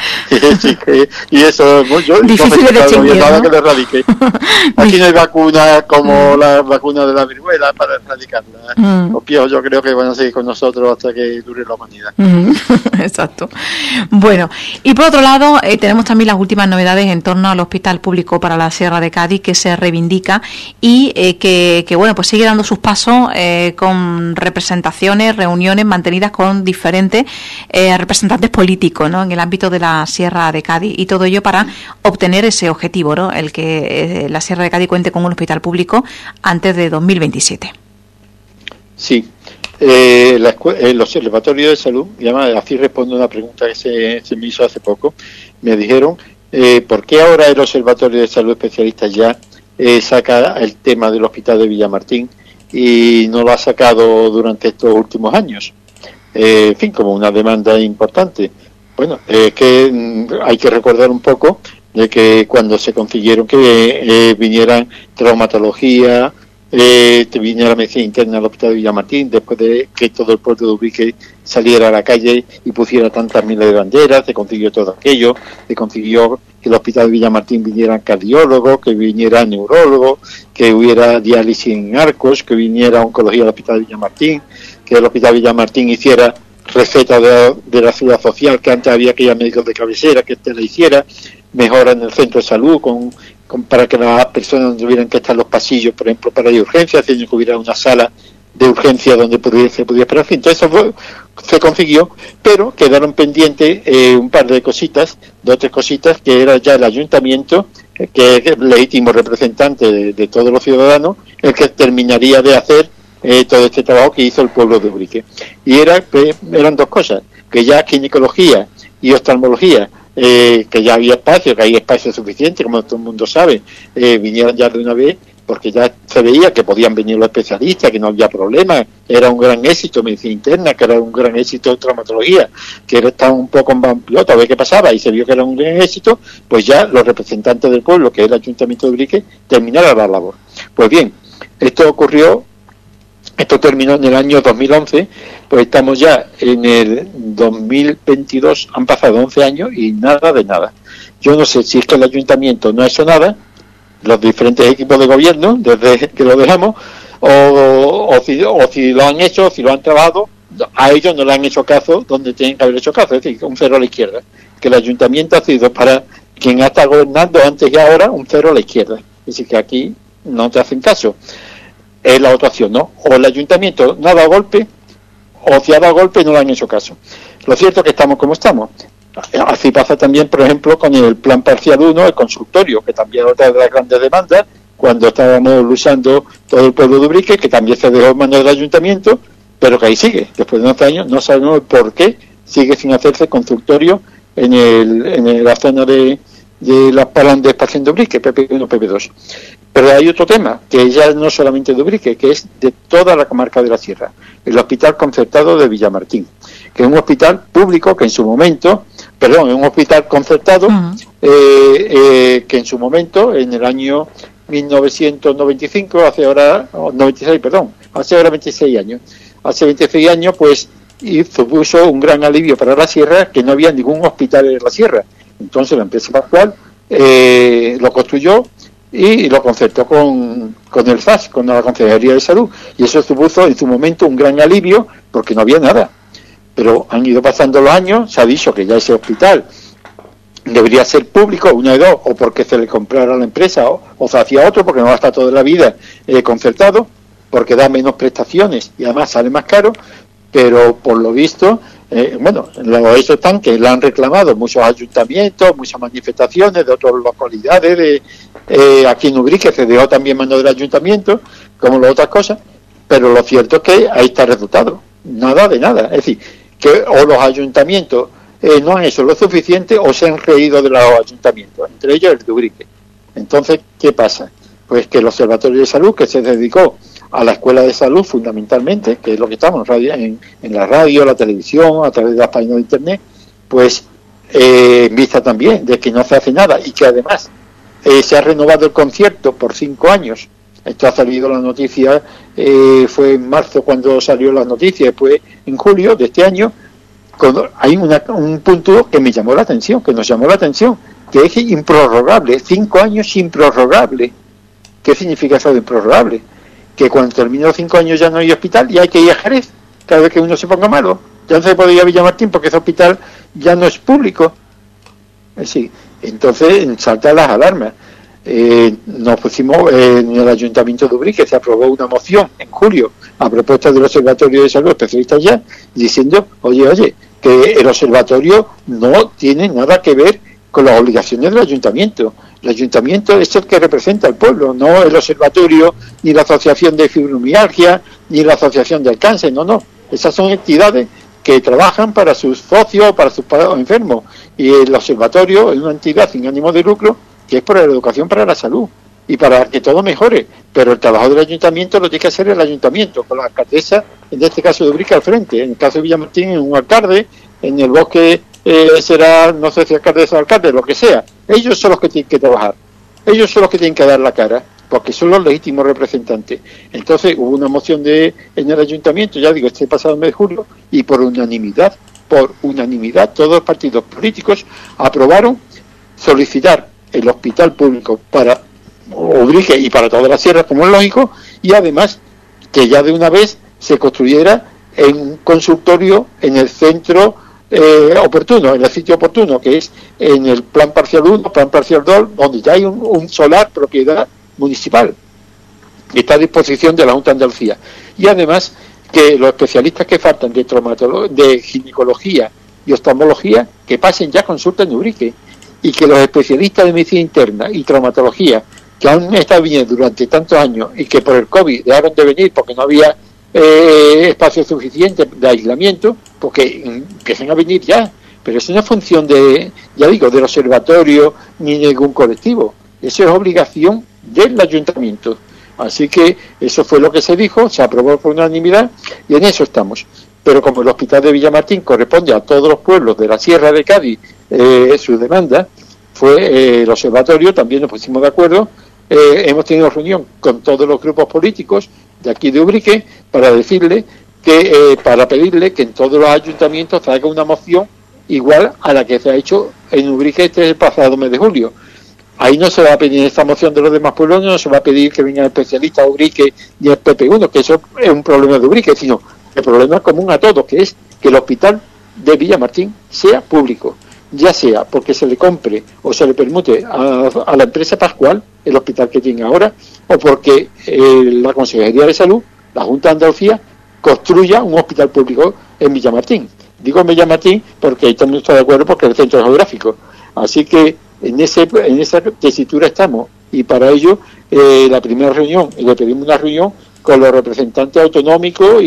y eso yo difícil de distinguir, nada, ¿no? Que lo erradique. Aquí no hay vacuna como la vacuna de la viruela para erradicarla. Los piojos yo creo que van a seguir con nosotros hasta que dure la humanidad. Exacto. Bueno, y por otro lado, tenemos también las últimas novedades en torno al Hospital Público para la Sierra de Cádiz, que se reivindica y que bueno, pues sigue dando sus pasos con representaciones, reuniones mantenidas con diferentes representantes políticos, ¿no?, en el ámbito de la Sierra de Cádiz, y todo ello para obtener ese objetivo, ¿no?, el que la Sierra de Cádiz cuente con un hospital público antes de 2027. Sí. El Observatorio de Salud, así respondo a una pregunta que se me hizo hace poco. Me dijeron, ¿por qué ahora el Observatorio de Salud Especialista ya saca el tema del Hospital de Villamartín y no lo ha sacado durante estos últimos años? En fin, como una demanda importante. Bueno, que hay que recordar un poco de que cuando se consiguieron que vinieran traumatología, viniera medicina interna al Hospital de Villamartín, después de que todo el pueblo de Ubrique saliera a la calle y pusiera tantas miles de banderas, se consiguió todo aquello, se consiguió que el Hospital de Villamartín vinieran cardiólogos, que viniera neurólogos, que hubiera diálisis en Arcos, que viniera oncología al Hospital de Villamartín, que el Hospital de Villamartín hiciera receta de la ciudad social, que antes había que ir a médicos de cabecera, que este la hiciera, mejora en el centro de salud para que las personas no tuvieran que estar en los pasillos, por ejemplo, para ir a urgencias, sino que hubiera una sala de urgencia donde se pudiera esperar. Entonces eso se consiguió, pero quedaron pendientes un par de cositas, 2 o 3 cositas, que era ya el ayuntamiento, que es el legítimo representante de todos los ciudadanos, el que terminaría de hacer todo este trabajo que hizo el pueblo de Ubrique. Y eran 2 cosas, que ya ginecología y oftalmología, que ya había espacio, que hay espacio suficiente, como todo el mundo sabe, vinieran ya de una vez, porque ya se veía que podían venir los especialistas, que no había problema, era un gran éxito medicina interna, que era un gran éxito traumatología, que estaba un poco en van piloto a ver qué pasaba, y se vio que era un gran éxito, pues ya los representantes del pueblo, que es el Ayuntamiento de Ubrique, terminaron la labor. Pues bien, esto terminó en el año 2011, pues estamos ya en el 2022, han pasado 11 años y nada de nada. Yo no sé si es que el ayuntamiento no ha hecho nada, los diferentes equipos de gobierno, desde que lo dejamos, o si lo han hecho, si lo han trabajado, a ellos no le han hecho caso donde tienen que haber hecho caso, es decir, un cero a la izquierda. Que el ayuntamiento ha sido para quien ha estado gobernando antes y ahora un cero a la izquierda. Es decir, que aquí no te hacen caso. Es la otra opción, ¿no? O el ayuntamiento no ha dado golpe, o si ha dado golpe no le han hecho caso. Lo cierto es que estamos como estamos. Así pasa también, por ejemplo, con el plan parcial 1, el consultorio, que también es otra de las grandes demandas, cuando estábamos luchando todo el pueblo de Ubrique, que también se dejó en manos del ayuntamiento, pero que ahí sigue. Después de 11 años no sabemos por qué sigue sin hacerse consultorio en la zona de las palas de espacio de Ubrique, PP1, PP2. Pero hay otro tema, que ya no solamente de Ubrique, que es de toda la comarca de la Sierra, el Hospital Concertado de Villamartín, que es un hospital público que en su momento, es un hospital concertado, que en su momento, en el año 1995, hace ahora 26 años. Hace 26 años, pues, supuso un gran alivio para la Sierra, que no había ningún hospital en la Sierra. Entonces la empresa Pascual lo construyó y lo concertó con el SAS, con la Consejería de Salud, y eso supuso en su momento un gran alivio porque no había nada. Pero han ido pasando los años, se ha dicho que ya ese hospital debería ser público, una de dos, o porque se le comprara a la empresa o se hacía otro porque no va a estar toda la vida concertado, porque da menos prestaciones y además sale más caro, pero por lo visto los hechos están que la han reclamado muchos ayuntamientos, muchas manifestaciones de otras localidades, aquí en Ubrique se dejó también mano del ayuntamiento, como las otras cosas, pero lo cierto es que ahí está el resultado, nada de nada. Es decir, que o los ayuntamientos no han hecho lo suficiente o se han reído de los ayuntamientos, entre ellos el de Ubrique. Entonces, ¿qué pasa? Pues que el Observatorio de Salud, que se dedicó a la escuela de salud fundamentalmente, que es lo que estamos en la radio, la televisión, a través de las páginas de internet, pues en vista también de que no se hace nada y que además se ha renovado el concierto por 5 años. Esto ha salido la noticia, fue en marzo cuando salió la noticia, después en julio de este año. Hay un punto que me llamó la atención, que nos llamó la atención, que es improrrogable, 5 años improrrogable. ¿Qué significa eso de improrrogable? Que cuando termine los 5 años ya no hay hospital y hay que ir a Jerez cada vez que uno se ponga malo. Ya no se puede ir a Villamartín porque ese hospital ya no es público. Sí, entonces saltan las alarmas. Nos pusimos en el Ayuntamiento de Ubrique, se aprobó una moción en julio a propuesta del Observatorio de Salud Especialistas ya, diciendo, oye, que el observatorio no tiene nada que ver con las obligaciones del ayuntamiento. El ayuntamiento es el que representa al pueblo, no el observatorio, ni la asociación de fibromialgia, ni la asociación del cáncer, no. Esas son entidades que trabajan para sus socios, para sus enfermos. Y el observatorio es una entidad sin ánimo de lucro que es por la educación para la salud y para que todo mejore. Pero el trabajo del ayuntamiento lo tiene que hacer el ayuntamiento, con la alcaldesa, en este caso de Ubrique, al frente. En el caso de Villamartín, un alcalde, en el bosque será, no sé si alcaldesa o alcalde, lo que sea. Ellos son los que tienen que trabajar. Ellos son los que tienen que dar la cara, porque son los legítimos representantes. Entonces hubo una moción en el ayuntamiento, ya digo, este pasado mes de julio, y por unanimidad, todos los partidos políticos aprobaron solicitar el hospital público para Ubrique y para todas las sierras, como es lógico, y además que ya de una vez se construyera en un consultorio en el centro oportuno, en el sitio oportuno, que es en el plan parcial 1, plan parcial 2, donde ya hay un solar propiedad municipal que está a disposición de la Junta de Andalucía. Y además que los especialistas que faltan de ginecología y oftalmología que pasen ya consulta en Ubrique, y que los especialistas de medicina interna y traumatología que han estado viniendo durante tantos años y que por el COVID dejaron de venir porque no había espacio suficiente de aislamiento, porque empiezan a venir ya. Pero eso no es función del observatorio ni de ningún colectivo. Eso es obligación del ayuntamiento. Así que eso fue lo que se dijo, se aprobó por unanimidad y en eso estamos. Pero como el hospital de Villamartín corresponde a todos los pueblos de la Sierra de Cádiz, su demanda fue el observatorio, también nos pusimos de acuerdo. Hemos tenido reunión con todos los grupos políticos de aquí de Ubrique para decirle que para pedirle que en todos los ayuntamientos se haga una moción igual a la que se ha hecho en Ubrique el pasado mes de julio. Ahí no se va a pedir esta moción de los demás pueblos, no se va a pedir que venga el especialista a Ubrique ni el PP1, que eso es un problema de Ubrique, sino el problema común a todos, que es que el hospital de Villamartín sea público, ya sea porque se le compre o se le permute a la empresa Pascual, el hospital que tiene ahora, o porque la Consejería de Salud, la Junta de Andalucía, construya un hospital público en Villamartín. Digo en Villamartín porque ahí también estoy de acuerdo porque es el centro geográfico. Así que en esa tesitura estamos, y para ello la primera reunión, le pedimos una reunión con los representantes autonómicos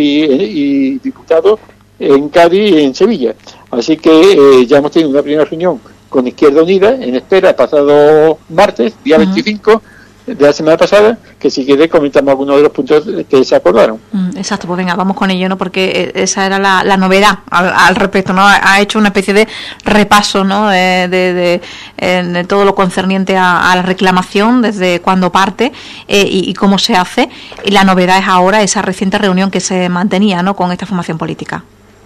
y diputados en Cádiz y en Sevilla. Así que ya hemos tenido una primera reunión con Izquierda Unida en espera pasado martes, día 25 de la semana pasada, que si quiere comentamos algunos de los puntos que se acordaron. Exacto, pues venga, vamos con ello, ¿no? Porque esa era la novedad al respecto, ¿no? Ha hecho una especie de repaso, ¿no? De todo lo concerniente a la reclamación, desde cuándo parte y cómo se hace. Y la novedad es ahora esa reciente reunión que se mantenía, ¿no? Con esta formación política.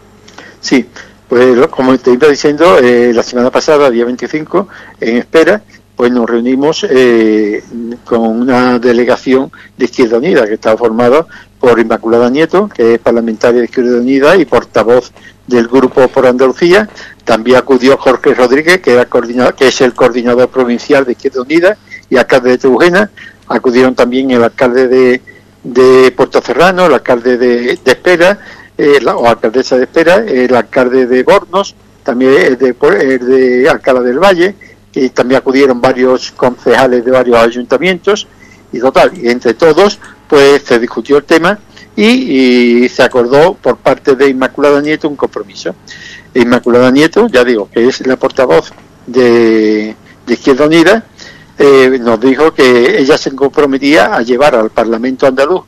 Sí, pues como te iba diciendo, la semana pasada, día 25, en espera, pues nos reunimos con una delegación de Izquierda Unida que está formada por Inmaculada Nieto, que es parlamentaria de Izquierda Unida y portavoz del Grupo por Andalucía. También acudió Jorge Rodríguez, que es el coordinador provincial de Izquierda Unida y alcalde de Trujena. Acudieron también el alcalde de Puerto Cerrano, el alcalde de Espera, o alcaldesa de Espera, el alcalde de Bornos, también el de Alcalá del Valle, y también acudieron varios concejales de varios ayuntamientos, y entre todos pues se discutió el tema y se acordó por parte de Inmaculada Nieto un compromiso. Inmaculada Nieto, ya digo, que es la portavoz de Izquierda Unida, nos dijo que ella se comprometía a llevar al Parlamento andaluz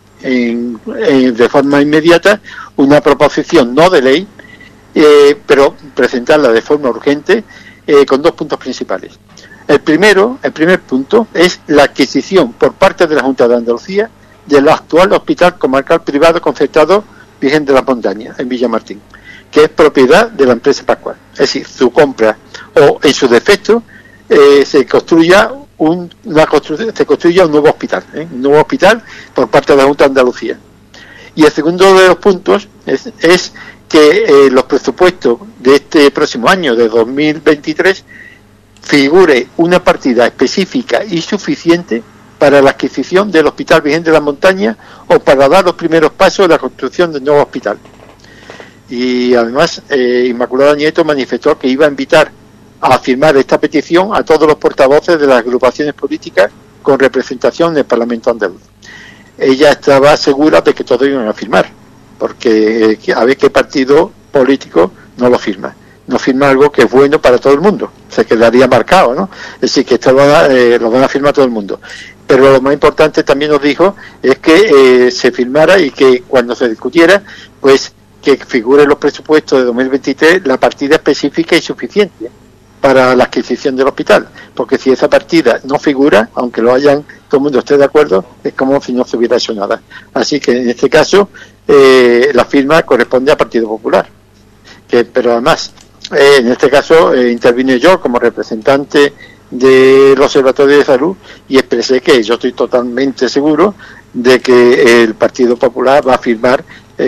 de forma inmediata una proposición no de ley, pero presentarla de forma urgente, con dos puntos principales. El primer punto es la adquisición por parte de la Junta de Andalucía del actual hospital comarcal privado concertado Virgen de las Montañas, en Villamartín, que es propiedad de la empresa Pascual. Es decir, su compra, o en su defecto, se construya un nuevo hospital, un nuevo hospital por parte de la Junta de Andalucía. Y el segundo de los puntos es que los presupuestos de este próximo año, de 2023, figure una partida específica y suficiente para la adquisición del Hospital Virgen de las Montañas o para dar los primeros pasos de la construcción del nuevo hospital. Y además Inmaculada Nieto manifestó que iba a invitar a firmar esta petición a todos los portavoces de las agrupaciones políticas con representación en el Parlamento andaluz. Ella estaba segura de que todos iban a firmar, porque a ver qué partido político no lo firma. No firma algo que es bueno para todo el mundo, se quedaría marcado, ¿no? Es decir, que esto lo van a firmar todo el mundo. Pero lo más importante también nos dijo es que se firmara y que cuando se discutiera, pues que figure en los presupuestos de 2023 la partida específica y suficiente para la adquisición del hospital, porque si esa partida no figura, aunque lo hayan, todo el mundo esté de acuerdo, es como si no se hubiera hecho nada. Así que en este caso la firma corresponde al Partido Popular, pero además en este caso intervine yo como representante del Observatorio de Salud y expresé que yo estoy totalmente seguro de que el Partido Popular va a firmar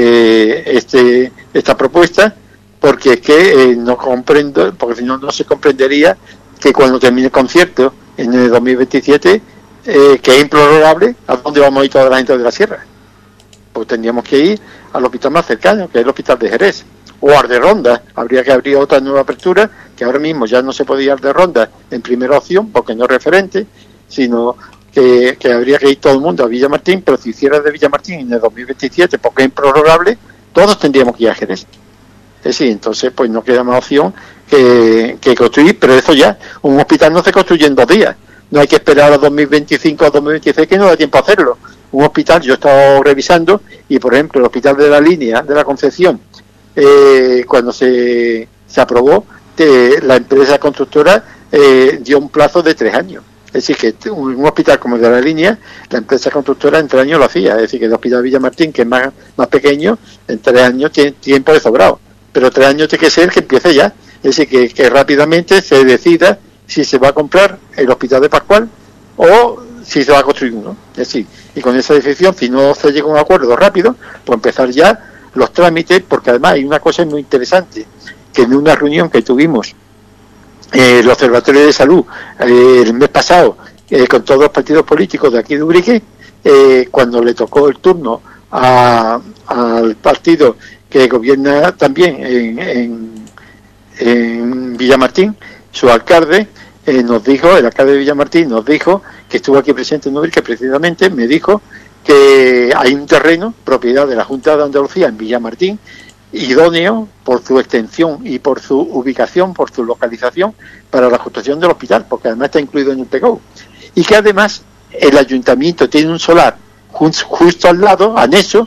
esta propuesta, porque es que no comprendo, porque si no, no se comprendería que cuando termine el concierto en el 2027, que es improrrogable, ¿a dónde vamos a ir toda la gente de la sierra? Pues tendríamos que ir al hospital más cercano, que es el hospital de Jerez, o al de Ronda. Habría que abrir otra nueva apertura, que ahora mismo ya no se podía ir al de Ronda en primera opción, porque no es referente, sino que habría que ir todo el mundo a Villamartín, pero si hiciera de Villamartín en el 2027, porque es improrrogable, todos tendríamos que ir a Jerez. Es decir, entonces pues no queda más opción que construir, pero eso ya, un hospital no se construye en 2 días, no hay que esperar a 2025 o 2026 que no da tiempo a hacerlo. Un hospital, yo he estado revisando, y por ejemplo el hospital de la línea de la Concepción, cuando se aprobó, la empresa constructora dio un plazo de 3 años. Es decir, que un hospital como el de la línea, la empresa constructora en 3 años lo hacía. Es decir, que el hospital Villamartín, que es más pequeño, en 3 años tiene tiempo de sobrado. Pero 3 años tiene que ser que empiece ya. Es decir, que rápidamente se decida si se va a comprar el hospital de Pascual o si se va a construir uno. Es decir, y con esa decisión, si no se llega a un acuerdo rápido, pues empezar ya los trámites, porque además hay una cosa muy interesante, que en una reunión que tuvimos el Observatorio de Salud el mes pasado con todos los partidos políticos de aquí de Ubrique, cuando le tocó el turno al partido que gobierna también en Villamartín, su alcalde nos dijo, el alcalde de Villamartín nos dijo, que estuvo aquí presente en Ubrique precisamente, me dijo que hay un terreno, propiedad de la Junta de Andalucía en Villamartín, idóneo por su extensión y por su ubicación, por su localización, para la construcción del hospital, porque además está incluido en el PGO. Y que además el ayuntamiento tiene un solar justo al lado, anexo,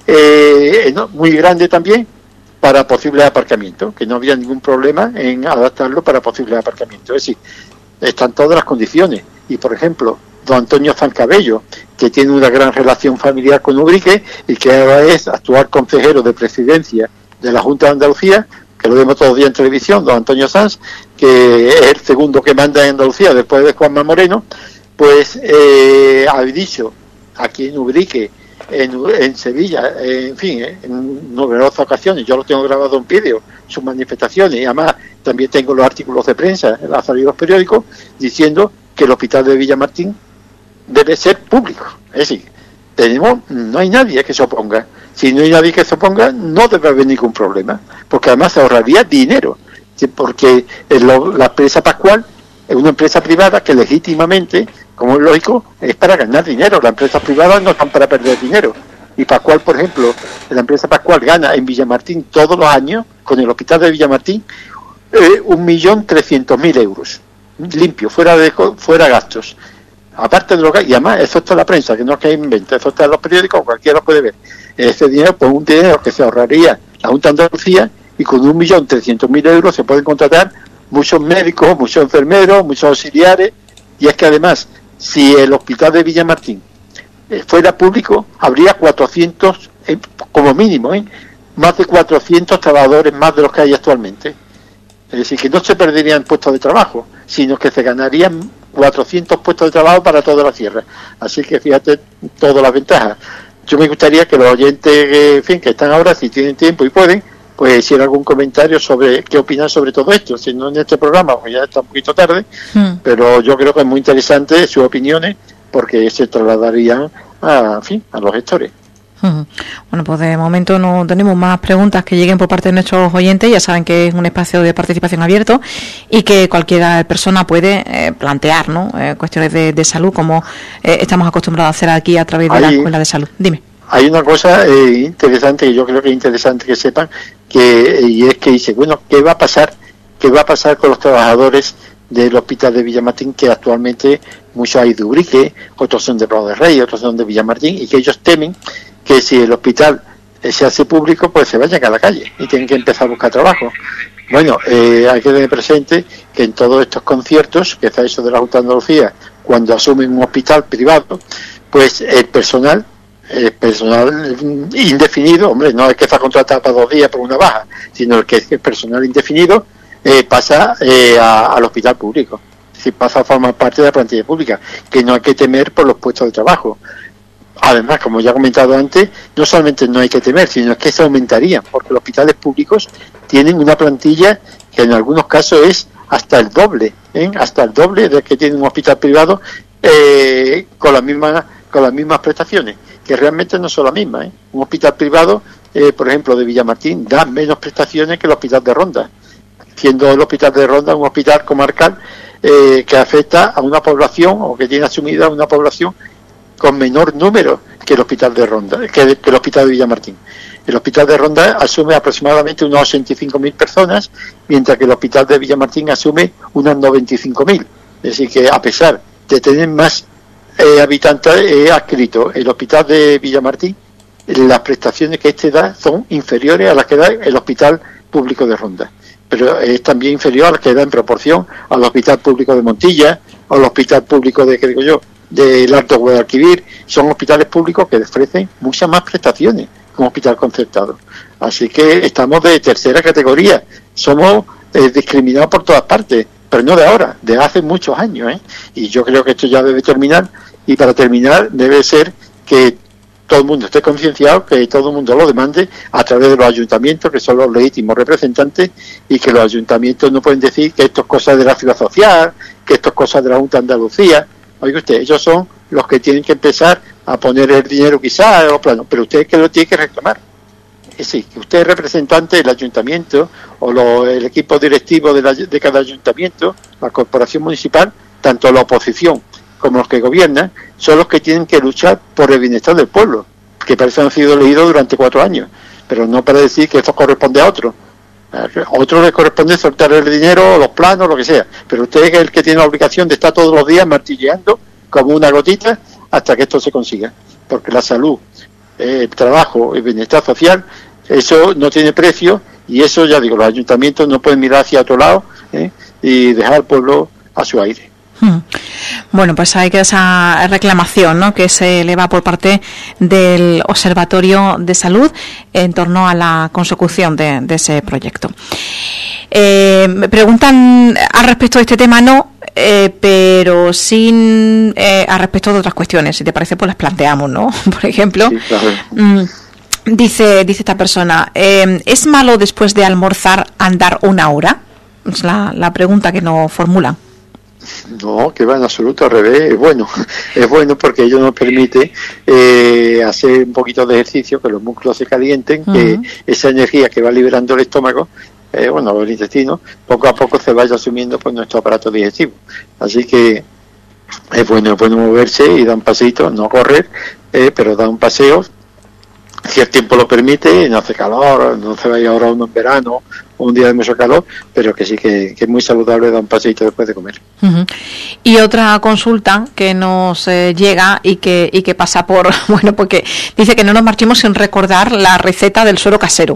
muy grande también, para posibles aparcamientos, que no había ningún problema en adaptarlo para posibles aparcamientos. Es decir, están todas las condiciones. Y por ejemplo, don Antonio Zancabello, que tiene una gran relación familiar con Ubrique y que ahora es actual consejero de presidencia de la Junta de Andalucía, que lo vemos todos los días en televisión, don Antonio Sanz, que es el segundo que manda en Andalucía después de Juanma Moreno, pues ha dicho aquí en Ubrique, en Sevilla, en fin, en numerosas ocasiones, yo lo tengo grabado en vídeo, sus manifestaciones, y además también tengo los artículos de prensa, ha salido los periódicos, diciendo que el hospital de Villamartín debe ser público. Es decir, no hay nadie que se oponga. Si no hay nadie que se oponga, no debe haber ningún problema, porque además se ahorraría dinero, porque la empresa Pascual es una empresa privada que legítimamente, como es lógico, es para ganar dinero. Las empresas privadas no están para perder dinero. Y Pascual, por ejemplo, la empresa Pascual gana en Villamartín todos los años, con el hospital de Villamartín, 1.300.000 euros, limpio, fuera gastos. Aparte de lo que, y además eso está en la prensa, que no es que inventa, eso está en los periódicos, cualquiera lo puede ver. Ese dinero, pues un dinero que se ahorraría la Junta de Andalucía, y con 1.300.000 euros se pueden contratar muchos médicos, muchos enfermeros, muchos auxiliares, y es que además, si el hospital de Villamartín fuera público, habría 400, como mínimo, más de 400 trabajadores más de los que hay actualmente. Es decir, que no se perderían puestos de trabajo, sino que se ganarían 400 puestos de trabajo para toda la sierra. Así que fíjate todas las ventajas. Yo me gustaría que los oyentes, que están ahora, si tienen tiempo y pueden, pues hicieran algún comentario sobre qué opinan sobre todo esto, si no en este programa, porque ya está un poquito tarde, pero yo creo que es muy interesante sus opiniones, porque se trasladarían a los gestores. Bueno, pues de momento no tenemos más preguntas que lleguen por parte de nuestros oyentes. Ya saben que es un espacio de participación abierto y que cualquier persona puede plantear, ¿no? Cuestiones de salud, como estamos acostumbrados a hacer aquí a través de la Escuela de Salud. Dime. Hay una cosa interesante, que yo creo que es interesante que sepan, y es que dice, bueno, ¿qué va a pasar con los trabajadores del hospital de Villamartín, que actualmente muchos hay de Ubrique, otros son de Prado de Rey, otros son de Villamartín, y que ellos temen que si el hospital se hace público, pues se vayan a la calle y tienen que empezar a buscar trabajo? Bueno, hay que tener presente que en todos estos conciertos, que está eso de la Junta de Andalucía, cuando asumen un hospital privado, pues el personal indefinido, hombre, no es que está contratado para 2 días por una baja, sino el que es el personal indefinido pasa al hospital público, es decir, pasa a formar parte de la plantilla pública, que no hay que temer por los puestos de trabajo. Además, como ya he comentado antes, no solamente no hay que temer, sino que se aumentaría, porque los hospitales públicos tienen una plantilla que en algunos casos es hasta el doble de que tiene un hospital privado, con las mismas prestaciones, que realmente no son las mismas. Un hospital privado, por ejemplo, de Villamartín, da menos prestaciones que el hospital de Ronda, siendo el hospital de Ronda un hospital comarcal que afecta a una población, o que tiene asumida una población con menor número que el hospital de Ronda, que el hospital de Villamartín. El hospital de Ronda asume aproximadamente unos 85.000 personas, mientras que el hospital de Villamartín asume unas 95.000. Es decir, que a pesar de tener más habitantes adscritos el hospital de Villamartín, las prestaciones que este da son inferiores a las que da el hospital público de Ronda, pero es también inferior a las que da en proporción al hospital público de Montilla, al hospital público de, que digo yo, del Alto Guadalquivir. Son hospitales públicos que ofrecen muchas más prestaciones que un hospital concertado. Así que estamos de tercera categoría, somos discriminados por todas partes, pero no de ahora, de hace muchos años, y yo creo que esto ya debe terminar, y para terminar debe ser que todo el mundo esté concienciado, que todo el mundo lo demande a través de los ayuntamientos, que son los legítimos representantes, y que los ayuntamientos no pueden decir que esto es cosa de la ciudad social, que esto es cosa de la Junta de Andalucía. Oiga usted, ellos son los que tienen que empezar a poner el dinero quizás en los planos, pero usted es que lo tiene que reclamar. Es decir, que usted es representante del ayuntamiento o el equipo directivo de cada ayuntamiento, la corporación municipal, tanto la oposición como los que gobiernan, son los que tienen que luchar por el bienestar del pueblo, que parece que han sido elegidos durante 4 años, pero no para decir que esto corresponde a otro. A otro le corresponde soltar el dinero, los planos, lo que sea, pero usted es el que tiene la obligación de estar todos los días martilleando como una gotita hasta que esto se consiga, porque la salud, el trabajo, el bienestar social, eso no tiene precio, y eso, ya digo, los ayuntamientos no pueden mirar hacia otro lado y dejar al pueblo a su aire. Bueno, pues hay que esa reclamación, ¿no?, que se eleva por parte del Observatorio de Salud en torno a la consecución de ese proyecto. Me preguntan al respecto de este tema, pero sin al respecto de otras cuestiones. Si te parece, pues las planteamos, ¿no? Por ejemplo, sí, claro. Dice esta persona, ¿es malo después de almorzar andar 1 hora? Es la pregunta que nos formulan. No, que va en absoluto, al revés, es bueno porque ello nos permite hacer un poquito de ejercicio, que los músculos se calienten, que esa energía que va liberando el estómago, el intestino, poco a poco se vaya asumiendo por nuestro aparato digestivo. Así que es bueno moverse y dar un paseito, no correr, pero dar un paseo, si el tiempo lo permite, no hace calor, no se vaya ahora uno en verano o un día de mucho calor, pero que sí que es muy saludable dar un paseito después de comer. Y otra consulta que nos llega y que pasa por, porque dice que no nos marchemos sin recordar la receta del suero casero.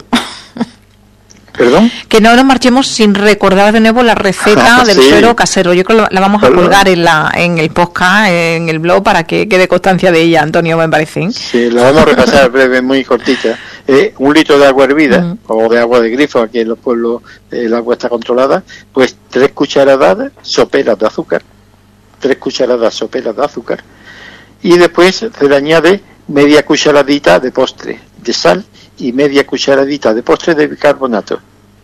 ¿Perdón? Que no nos marchemos sin recordar de nuevo la receta del suero casero. Yo creo que la vamos a colgar en el podcast, en el blog, para que quede constancia de ella, Antonio, me parece. Sí, la vamos a repasar breve, muy cortita. 1 litro de agua hervida, o de agua de grifo, aquí en los pueblos el agua está controlada, pues 3 cucharadas soperas de azúcar, 3 cucharadas soperas de azúcar, y después se le añade media cucharadita de postre de sal y media cucharadita de postre de bicarbonato.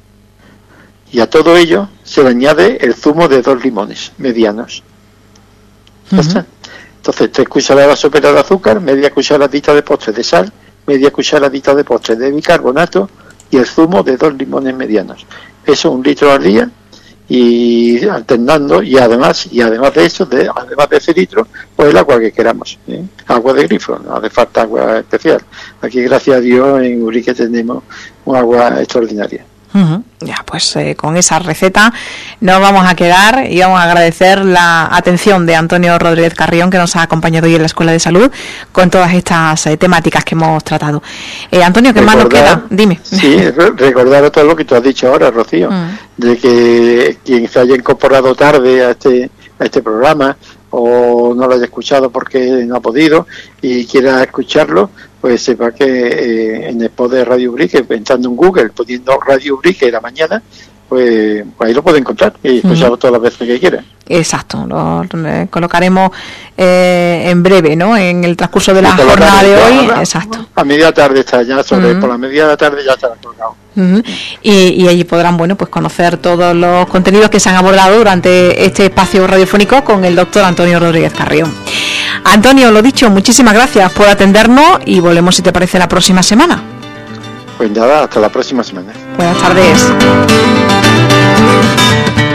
Y a todo ello se le añade el zumo de 2 limones medianos. ¿Ya está? Entonces, 3 cucharadas soperas de azúcar, media cucharadita de postre de sal media cucharadita de postre de bicarbonato y el zumo de 2 limones medianos. Eso 1 litro al día, y alternando, y además de eso, además de ese litro, pues el agua que queramos, agua de grifo, no hace falta agua especial. Aquí, gracias a Dios, en Urique tenemos un agua extraordinaria. Ya, pues con esa receta nos vamos a quedar, y vamos a agradecer la atención de Antonio Rodríguez Carrión, que nos ha acompañado hoy en la Escuela de Salud con todas estas temáticas que hemos tratado. Antonio, ¿qué más nos queda? Dime. Sí, recordar todo lo que tú has dicho ahora, Rocío, de que quien se haya incorporado tarde a este programa, o no lo haya escuchado porque no ha podido y quiera escucharlo, pues sepa que en el pod de Radio Urique, entrando en Google, poniendo Radio Urique la mañana, pues ahí lo puede encontrar y escucharlo todas las veces que quiera. Exacto, lo colocaremos en breve, ¿no? En el transcurso de la jornada de hoy. Exacto. A media tarde está ya, por la media de la tarde ya estará colgado. Y allí podrán, bueno, pues conocer todos los contenidos que se han abordado durante este espacio radiofónico con el doctor Antonio Rodríguez Carrión. Antonio, lo dicho, muchísimas gracias por atendernos y volvemos, si te parece, la próxima semana. Pues nada, hasta la próxima semana. Buenas tardes.